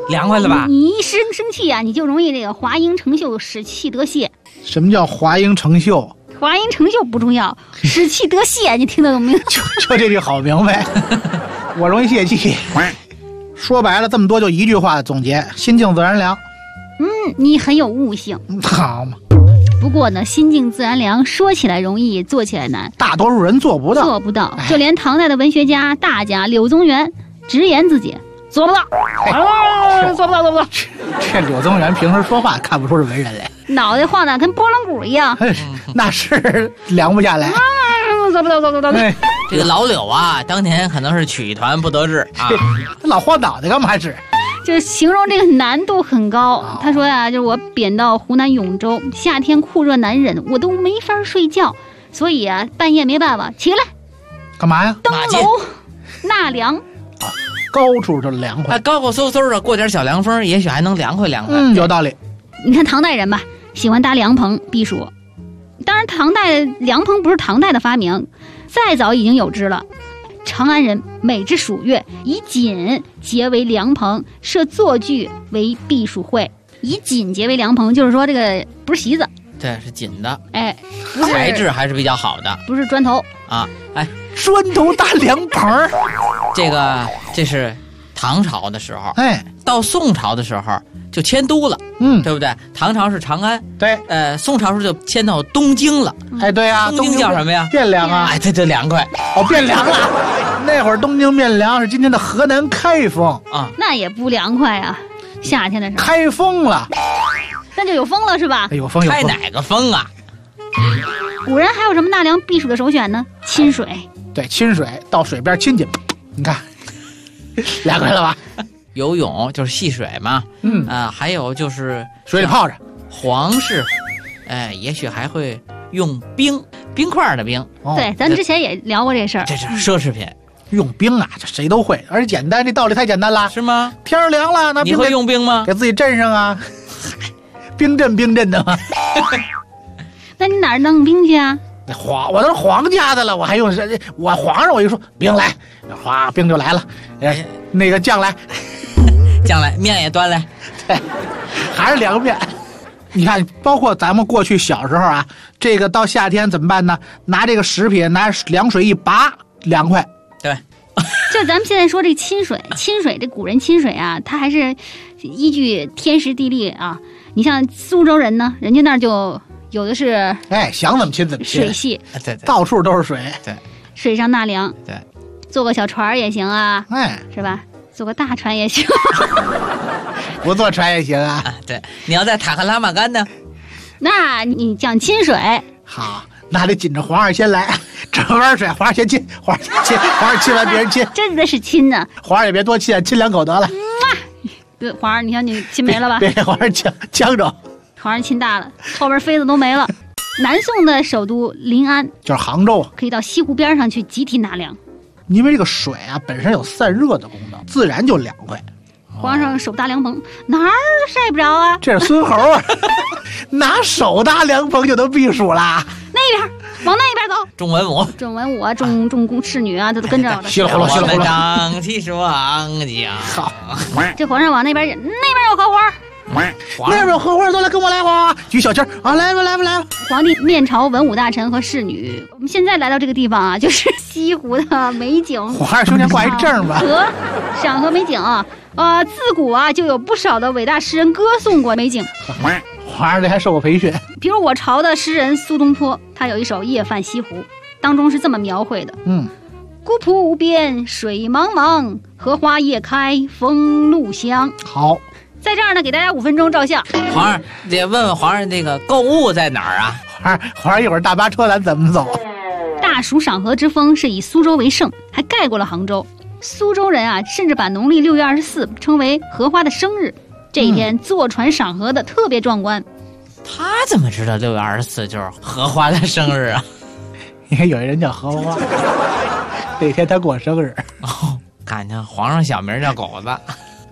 凉快了吧？ 你一生气啊，你就容易这个华英成秀，使气得泄。 什么叫华英成秀？ 华英成秀不重要，使气得泄，你听得懂没有？ 就这句好明白。我容易泄气。说白了，这么多就一句话的总结：心静自然凉。 你很有悟性。 好嘛。 不过呢，心静自然凉，说起来容易，做起来难。 大多数人做不到。 做不到，就连唐代的文学家大家柳宗元直言自己做不到。做不到。 这柳宗元平时说话看不出是文人来， 脑袋晃得跟拨浪鼓一样。 那是凉不下来。 做不到。 这个老柳啊，当年可能是曲艺团不得志啊， 老晃脑袋干嘛使？ 就是形容这个难度很高。他说呀，就是我贬到湖南永州，夏天酷热难忍，我都没法睡觉，所以啊，半夜没办法起来干嘛呀？ 登楼纳凉。 高处就凉快， 高高嗖嗖的过点小凉风，也许还能凉快凉快。 有道理。 你看唐代人吧，喜欢搭凉棚避暑。当然，唐代凉棚不是唐代的发明，再早已经有之了。长安人每至暑月，以锦结为凉棚，设坐具为避暑会。以锦结为凉棚，就是说这个不是席子， 对，是锦的， 材质还是比较好的， 不是砖头啊。 砖头搭凉棚， 这是唐朝的时候，到宋朝的时候就迁都了，对不对？唐朝是长安， 对， 宋朝时候就迁到东京了， 对啊， 东京叫什么呀？ 汴梁啊， 这凉快， 汴梁啊，那会儿东京汴梁是今天的河南开封啊，那也不凉快啊，夏天的时候开封了， 那就有风了是吧？ 有风， 开哪个风啊？ 古人还有什么纳凉避暑的首选呢？亲水， 对，亲水，到水边亲去，你看，凉快了吧？ 游泳就是戏水嘛，还有就是水里泡着。 皇室，也许还会用冰块的冰。 对，咱之前也聊过这事儿。 这是奢侈品， 用冰啊，这谁都会，而且简单，这道理太简单了， 是吗？ 天凉了，那你会用冰吗？ 给自己镇上啊，冰镇的嘛。 那你哪儿弄冰去啊？ 我都是皇家的了，我还用我皇上我一说冰来，哗，冰就来了。那个酱来， 面也端来， 对，还是凉面。你看，包括咱们过去小时候啊，这个到夏天怎么办呢？拿这个食品，拿凉水一拔，凉快。 对， 就咱们现在说这亲水，这古人亲水啊，它还是依据天时地利啊。你像苏州人呢，人家那儿就有的是， 想怎么亲怎么亲， 水系， 对， 到处都是水， 对， 水上纳凉， 对， 坐个小船也行啊，是吧？坐个大船也行， 不坐船也行啊。 对，你要在塔克拉玛干呢， 那你讲亲水， 好，那得紧着皇上先来，整碗水，皇上先亲，皇上亲完别人亲， 真的是亲呢。 皇上也别多亲，亲两口得了。 皇上，你看你亲没了吧？ 别给皇上呛着。 皇上亲大了，后边妃子都没了。南宋的首都临安， 就是杭州， 可以到西湖边上去集体纳凉。 因为这个水啊本身有散热的功能，自然就凉快。 皇上手搭凉棚，哪儿晒不着啊？ 这是孙猴啊，拿手搭凉棚就能避暑啦。 那边往那边走， 众文武啊，众宫侍女啊，这都跟着的。 稀里呼噜， 张起双脚。 好， 这皇上往那边去，那边有荷花。 那边有荷花，都来跟我来花，举小旗啊！来吧！ 皇帝面朝文武大臣和侍女。我们现在来到这个地方啊，就是西湖的美景。 皇上胸前挂一证吧？ 赏荷美景啊！自古啊就有不少的伟大诗人歌颂过美景。 皇上这还受过培训。 比如我朝的诗人苏东坡，他有一首《夜泛西湖》，当中是这么描绘的：孤浦无边水茫茫，荷花叶开风露香。 好。 在这儿呢，给大家5分钟照相。 皇上得问问皇上那个购物在哪儿啊？ 皇上一会儿大巴车咱怎么走？ 大暑赏荷之风是以苏州为盛，还盖过了杭州。苏州人啊，甚至把农历6月24称为荷花的生日。这一天坐船赏荷的特别壮观。 他怎么知道6月24就是荷花的生日啊？ 你看有一人叫荷花，那天他过生日。 看见皇上小名叫狗子。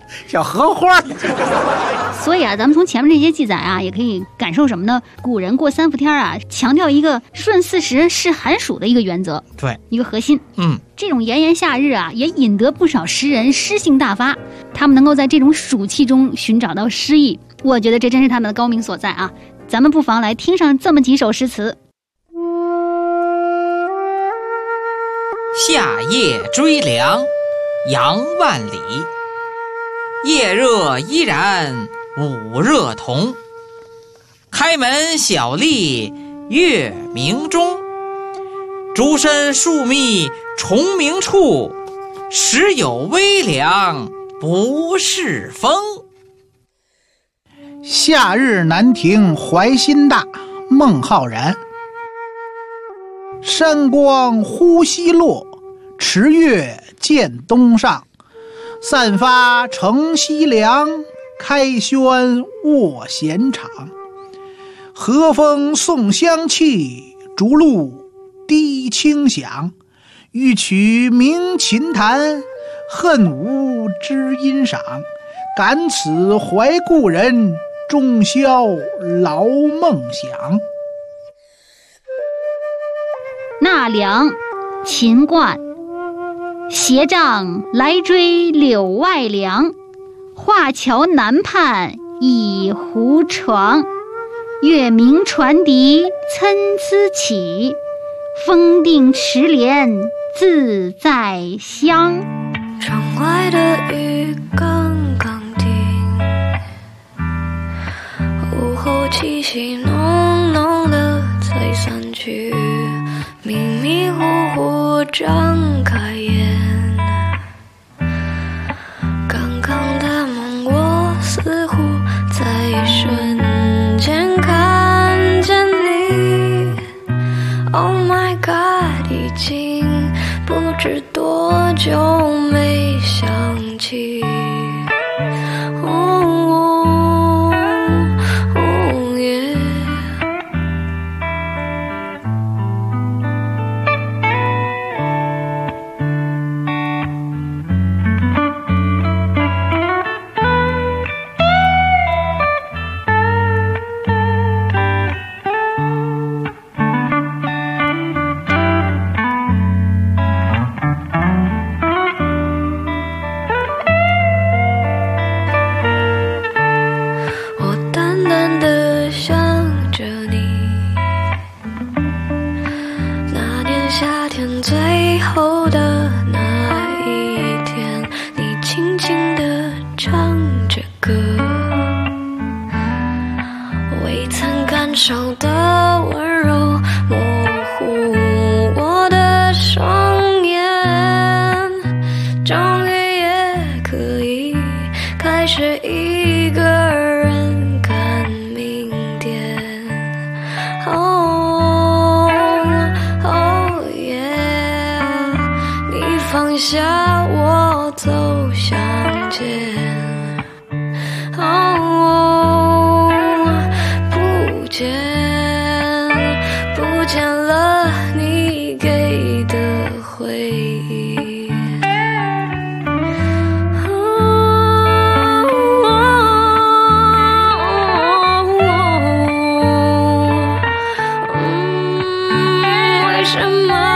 小荷花。 所以啊，咱们从前面这些记载啊，也可以感受什么呢？古人过三伏天啊，强调一个顺40是寒暑的一个原则， 对， 一个核心。这种炎炎夏日啊，也引得不少诗人诗性大发，他们能够在这种暑气中寻找到诗意，我觉得这真是他们的高明所在啊。咱们不妨来听上这么几首诗词。 夏夜追凉，杨万里。夜热依然午热同。开门小立月明中。竹深树密虫鸣处。时有微凉不是风。 夏日南亭怀心大，孟浩然。山光忽西落，池月见东上。散发乘西凉，开轩卧闲场。和风送香气，竹露滴清响。欲取鸣琴弹，恨无知音赏。感此怀故人，终宵劳梦想。 纳凉，秦观。斜杖来追柳外凉，画桥南畔倚胡床。月明传笛参差起，风定池莲自在香。 窗外的雨刚刚停，午后气息浓浓的才散去，迷迷糊糊张开眼，刚刚的梦我似乎在一瞬间看见你。 Oh my god， 已经不知多久没想起。最后的那一天，你轻轻地唱着歌，未曾感受的温柔模糊我的双眼，终于也可以开始一个人看明天。放下我走向前，不见了你给的回忆，为什么？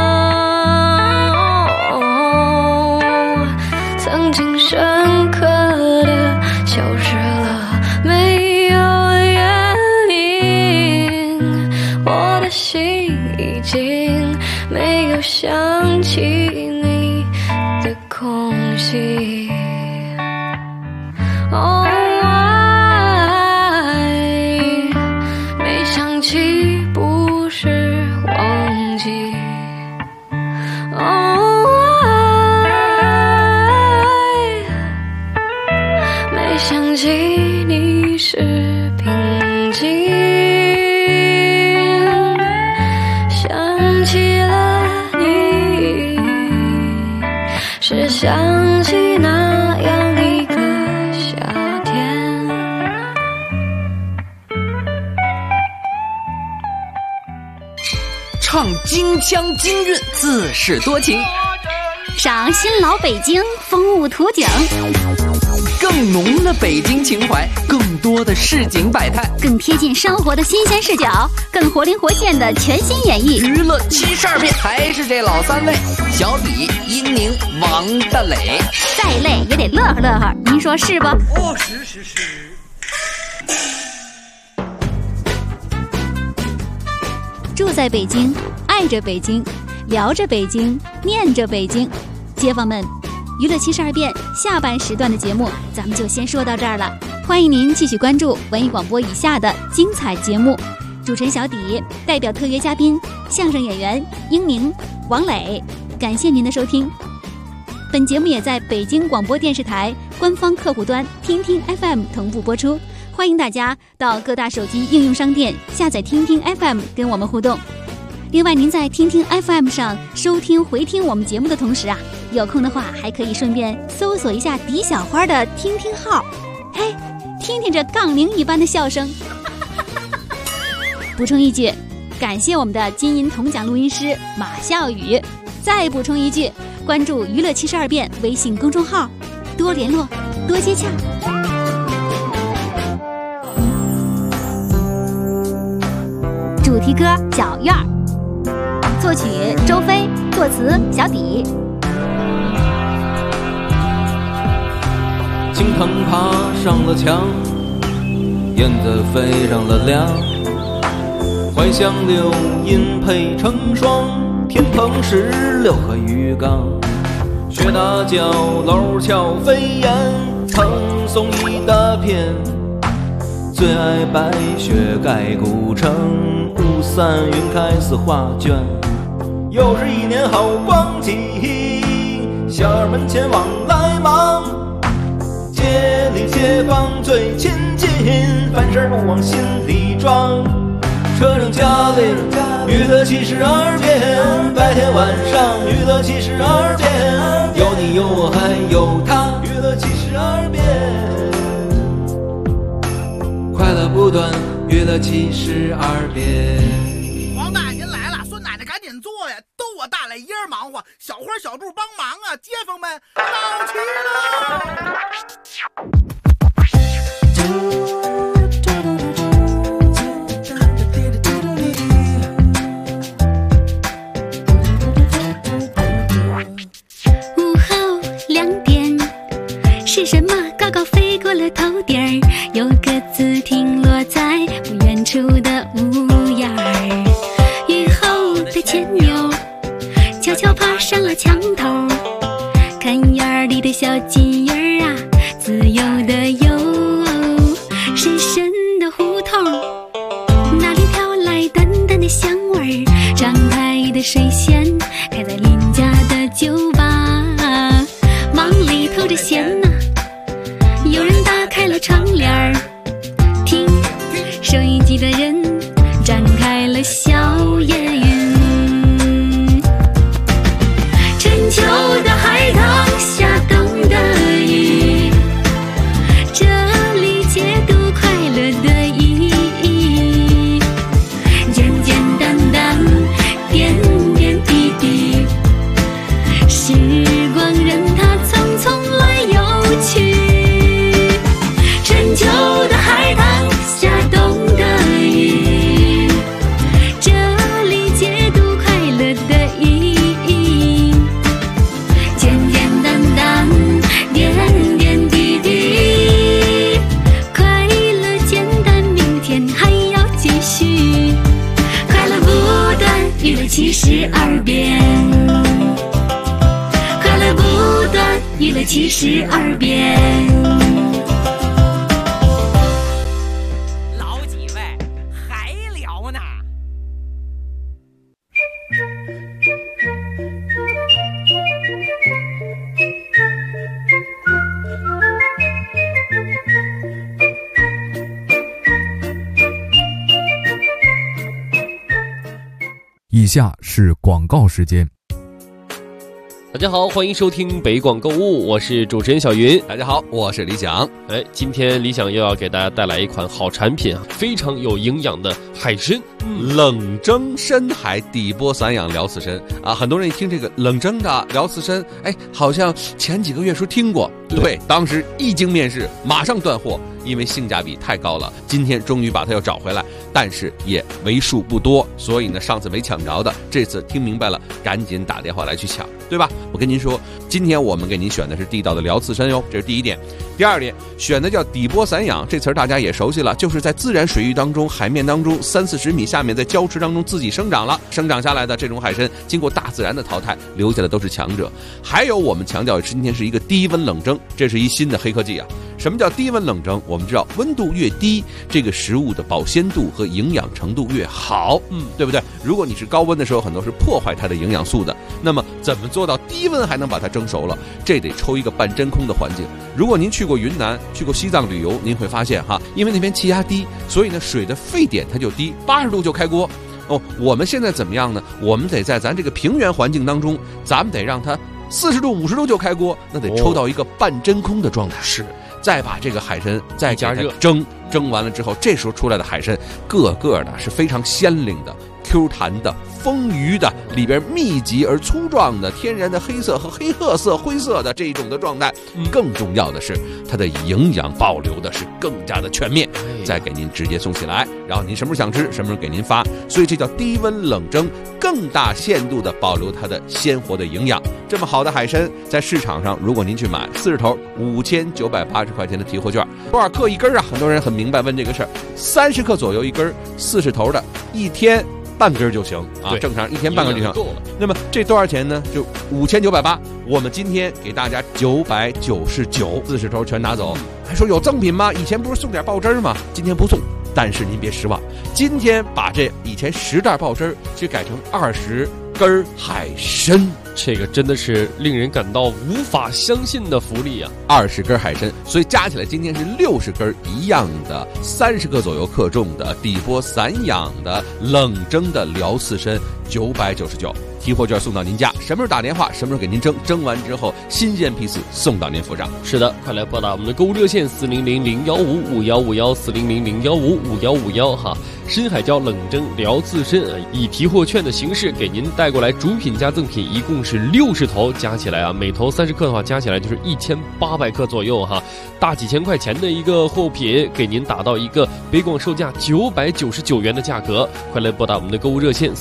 曾经深刻的消失了，没有原因。我的心已经没有想起你的空隙。哦，爱没想起不是忘记。哦。 想起你是平静，想起了你，是想起那样一个夏天。 唱京腔京韵，自是多情。 赏新老北京风物图景。 更浓的北京情怀，更多的市井百态， 更贴近生活的新鲜视角，更活灵活现的全新演绎。 娱乐72变还是这老3位：小李、殷宁、王大磊。 再累也得乐呵乐呵，您说是不？ 哦，是。 住在北京，爱着北京，聊着北京，念着北京。街坊们，娱乐72变下半时段的节目咱们就先说到这儿了，欢迎您继续关注文艺广播以下的精彩节目。主持人小迪代表特约嘉宾相声演员英宁、王磊，感谢您的收听。本节目也在北京广播电视台官方客户端听听 FM 同步播出，欢迎大家到各大手机应用商店下载听听 FM 跟我们互动。另外您在听听 FM 上收听回听我们节目的同时啊，有空的话还可以顺便搜索一下狄小花的听听号，嘿，听听这杠铃一般的笑声。补充一句，感谢我们的金银铜奖录音师马笑宇。再补充一句，关注娱乐72变微信公众号，多联络，多接洽。主题歌《小院儿》，作曲周飞，作词小底。 青藤爬上了墙，燕子飞上了梁，怀乡柳荫配成双，天棚16个鱼缸，雪大角楼峭飞檐，蓬松一大片，最爱白雪盖古城，雾散云开似画卷，又是一年好光景，小儿门前往来忙，街里街坊最亲近，凡事不往心里装，车声嘉铃，娱乐72变，白天晚上娱乐72变，有你有我还有他，娱乐72变，快乐不断，娱乐72变。 王大爷来了，孙奶奶赶紧坐呀，都我大老爷忙活，小花小柱帮忙啊，街坊们好齐了。 是什么高高飞过了头顶儿，有个字停落在不远处的屋檐儿。雨后的牵牛悄悄爬上了墙头，看院里的小金鱼儿啊，自由的游。深深的胡同，那里飘来淡淡的香味儿，长台的水仙开在邻家的酒吧，忙里透着闲呐。有人打开了窗帘儿，听收音机的人展开了小夜云。春秋的海棠下冬的雨，这里解读快乐的意义，简简单单，点点滴滴，时光任它匆匆来又去。春秋的海棠下冬的雨，这里解读快乐的意义，简简单单，点点滴滴，快乐简单，明天还要继续，快乐不断，娱乐72变，快乐不断，娱乐72变。 以下是广告时间。 大家好，欢迎收听北广购物，我是主持人小云。 大家好，我是李想。 今天李想又要给大家带来一款好产品，非常有营养的海参。 冷蒸深海底波散养辽刺参啊，很多人一听这个冷蒸的辽刺参，好像前几个月时候听过。对，当时一经面世，马上断货，因为性价比太高了。今天终于把它又找回来，但是也为数不多，所以呢，上次没抢着的，这次听明白了，赶紧打电话来去抢，对吧？我跟您说，今天我们给您选的是地道的辽刺参哟，这是第一点。第二点，选的叫底波散养，这词儿大家也熟悉了，就是在自然水域当中、海面当中30-40米下面，在礁池当中自己生长下来的这种海参，经过大自然的淘汰，留下的都是强者。还有我们强调今天是一个低温冷蒸，这是一新的黑科技啊。什么叫低温冷蒸？我们知道温度越低，这个食物的保鲜度和营养程度越好，对不对？如果你是高温的时候，很多是破坏它的营养素的。那么怎么做到低温还能把它蒸熟了？这得抽一个半真空的环境。如果您去过云南、去过西藏旅游，您会发现因为那边气压低，所以呢水的沸点它就低，80度就开锅。我们现在怎么样呢？我们得在咱这个平原环境当中，咱们得让它40度、50度就开锅，那得抽到一个半真空的状态。是。再把这个海参再加热蒸完了之后，这时候出来的海参个个的是非常鲜灵的、Q 弹的、丰腴的，里边密集而粗壮的天然的黑色和黑褐色、灰色的这一种的状态。更重要的是，它的营养保留的是更加的全面，再给您直接送起来，然后您什么时候想吃，什么时候给您发。所以这叫低温冷蒸，更大限度的保留它的鲜活的营养。这么好的海参，在市场上，如果您去买40头，5980块钱的提货券，多少克一根啊？很多人很明白问这个事儿，30克左右一根，40头的，一天半根就行啊，正常一天半根就行。那么这多少钱呢？就5980，我们今天给大家999，40头全拿走。还说有赠品吗？以前不是送点爆汁吗？今天不送。但是您别失望，今天把这以前10袋爆汁去改成20根海参， 这个真的是令人感到无法相信的福利啊 ！20根海参，所以加起来今天是60根一样的，30克左右克重的底波散养的冷蒸的辽刺参，999。提货券送到您家，什么时候打电话，什么时候给您蒸完之后新鲜批次送到您府上。 是的，快来拨打我们的购物热线400-015-5151，400-015-5151哈。深海椒冷蒸辽刺参以提货券的形式给您带过来，主品加赠品一共是60头，加起来每头30克的话，加起来就是1800克左右哈，大几千块钱的一个货品，给您打到一个北广售价999元的价格。快来拨打我们的购物热线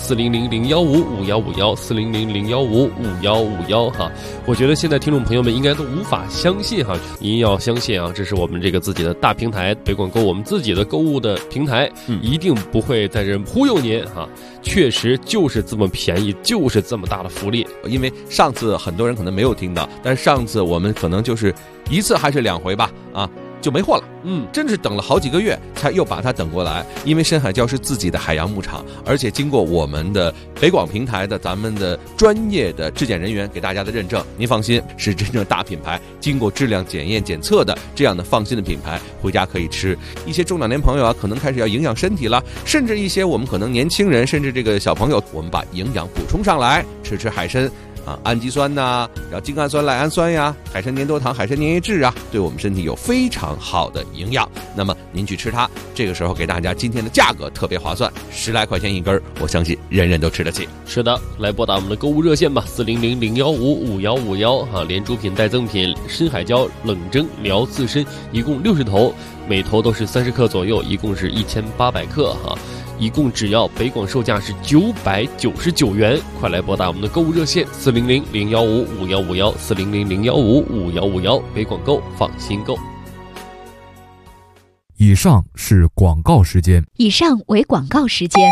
400-015-5151，400-015-5151哈。我觉得现在听众朋友们应该都无法相信哈，您要相信啊，这是我们这个自己的大平台北广购，我们自己的购物的平台，一定不会在这忽悠您哈，确实就是这么便宜，就是这么大的福利。 因为上次很多人可能没有听到，但是上次我们可能就是1次还是2回吧就没货了，真是等了好几个月才又把它等过来。因为深海礁是自己的海洋牧场，而且经过我们的北广平台的咱们的专业的质检人员给大家的认证，您放心，是真正大品牌，经过质量检验检测的这样的放心的品牌，回家可以吃。一些中老年朋友可能开始要营养身体了，甚至一些我们可能年轻人，甚至这个小朋友，我们把营养补充上来，吃海参。氨基酸然后精氨酸、赖氨酸呀，海参粘多糖、海参粘液质对我们身体有非常好的营养。那么您去吃它，这个时候给大家今天的价格特别划算，10来块钱一根，我相信人人都吃得起。 是的，来拨打我们的购物热线吧，400-015-5151连主品带赠品深海椒冷蒸辽刺参，一共60头，每头都是30克左右，一共是1800克一共只要北广售价是999元，快来拨打我们的购物热线400-015-5151，400-015-5151，北广购，放心购。 以上是广告时间。 以上为广告时间。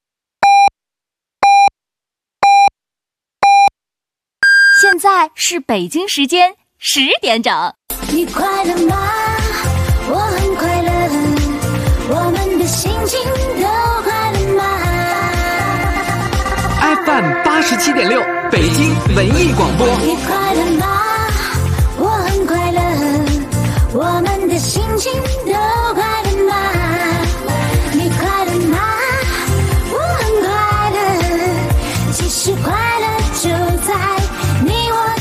现在是北京时间10点整。 你快乐吗？我很快乐，我们的心情都快乐吗 ？FM 87.6，北京文艺广播。 你快乐吗？我很快乐，我们的心情都快乐吗？你快乐吗？我很快乐，其实快乐就在你我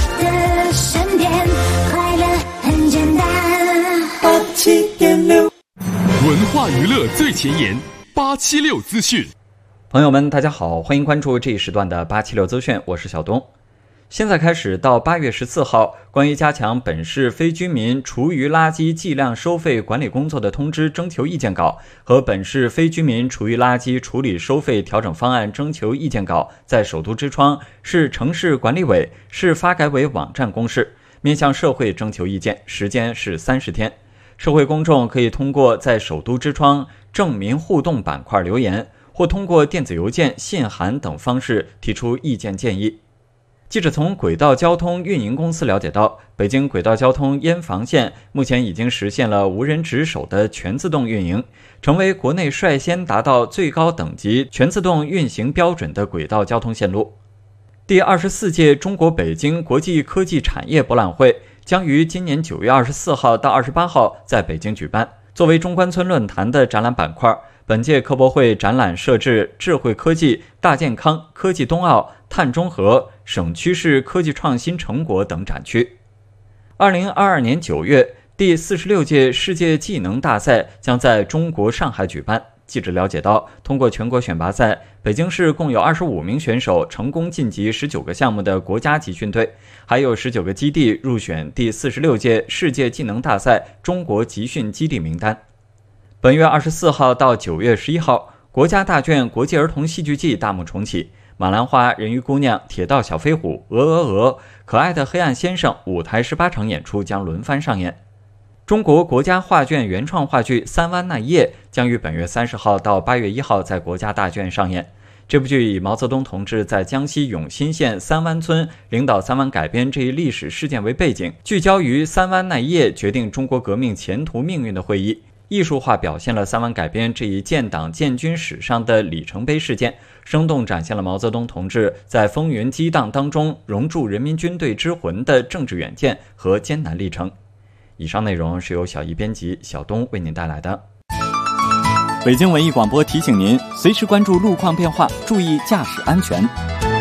文化娱乐最前沿，876资讯。 朋友们，大家好，欢迎关注这一时段的876资讯，我是小东。现在开始到8月14号，关于加强本市非居民厨余垃圾计量收费管理工作的通知征求意见稿和本市非居民厨余垃圾处理收费调整方案征求意见稿在首都之窗市城市管理委、市发改委网站公示，面向社会征求意见，时间是30天。社会公众可以通过在首都之窗政民互动板块留言，或通过电子邮件、信函等方式提出意见建议。记者从轨道交通运营公司了解到，北京轨道交通燕房线目前已经实现了无人值守的全自动运营，成为国内率先达到最高等级全自动运行标准的轨道交通线路。第24届中国北京国际科技产业博览会将于今年9月24号到28号在北京举办。作为中关村论坛的展览板块，本届科博会展览设置智慧科技、大健康、科技冬奥、碳中和、省区市科技创新成果等展区。2022年9月，第46届世界技能大赛将在中国上海举办。记者了解到，通过全国选拔赛，北京市共有25名选手成功晋级19个项目的国家集训队，还有19个基地入选第46届世界技能大赛中国集训基地名单。本月24号到9月11号，国家大剧国际儿童戏剧季大幕重启，马兰花、人鱼姑娘、铁道小飞虎、鹅、可爱的黑暗先生舞台18场演出将轮番上演。中国国家画卷原创话剧《三湾那一夜》将于本月30号到8月1号在国家大剧院上演。这部剧以毛泽东同志在江西永新县三湾村领导三湾改编这一历史事件为背景，聚焦于三湾那一夜决定中国革命前途命运的会议，艺术化表现了三湾改编这一建党建军史上的里程碑事件，生动展现了毛泽东同志在风云激荡当中熔铸人民军队之魂的政治远见和艰难历程。以上内容是由小易编辑，小东为您带来的。 北京文艺广播提醒您，随时关注路况变化，注意驾驶安全。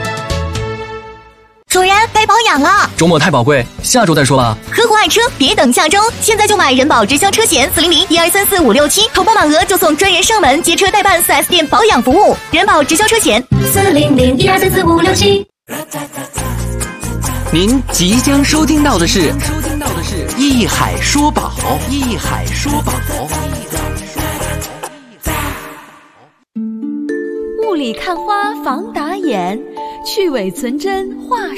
主人，该保养了。 周末太宝贵，下周再说吧。 合伙爱车，别等下周，现在就买人保直销车险400-1234-567，投保满额就送专人上门接车代办 4S 店保养服务。人保直销车险400-1234-567。 您即将收听到的是一海说宝，一海说宝。 雾里看花防打眼，去伪存真画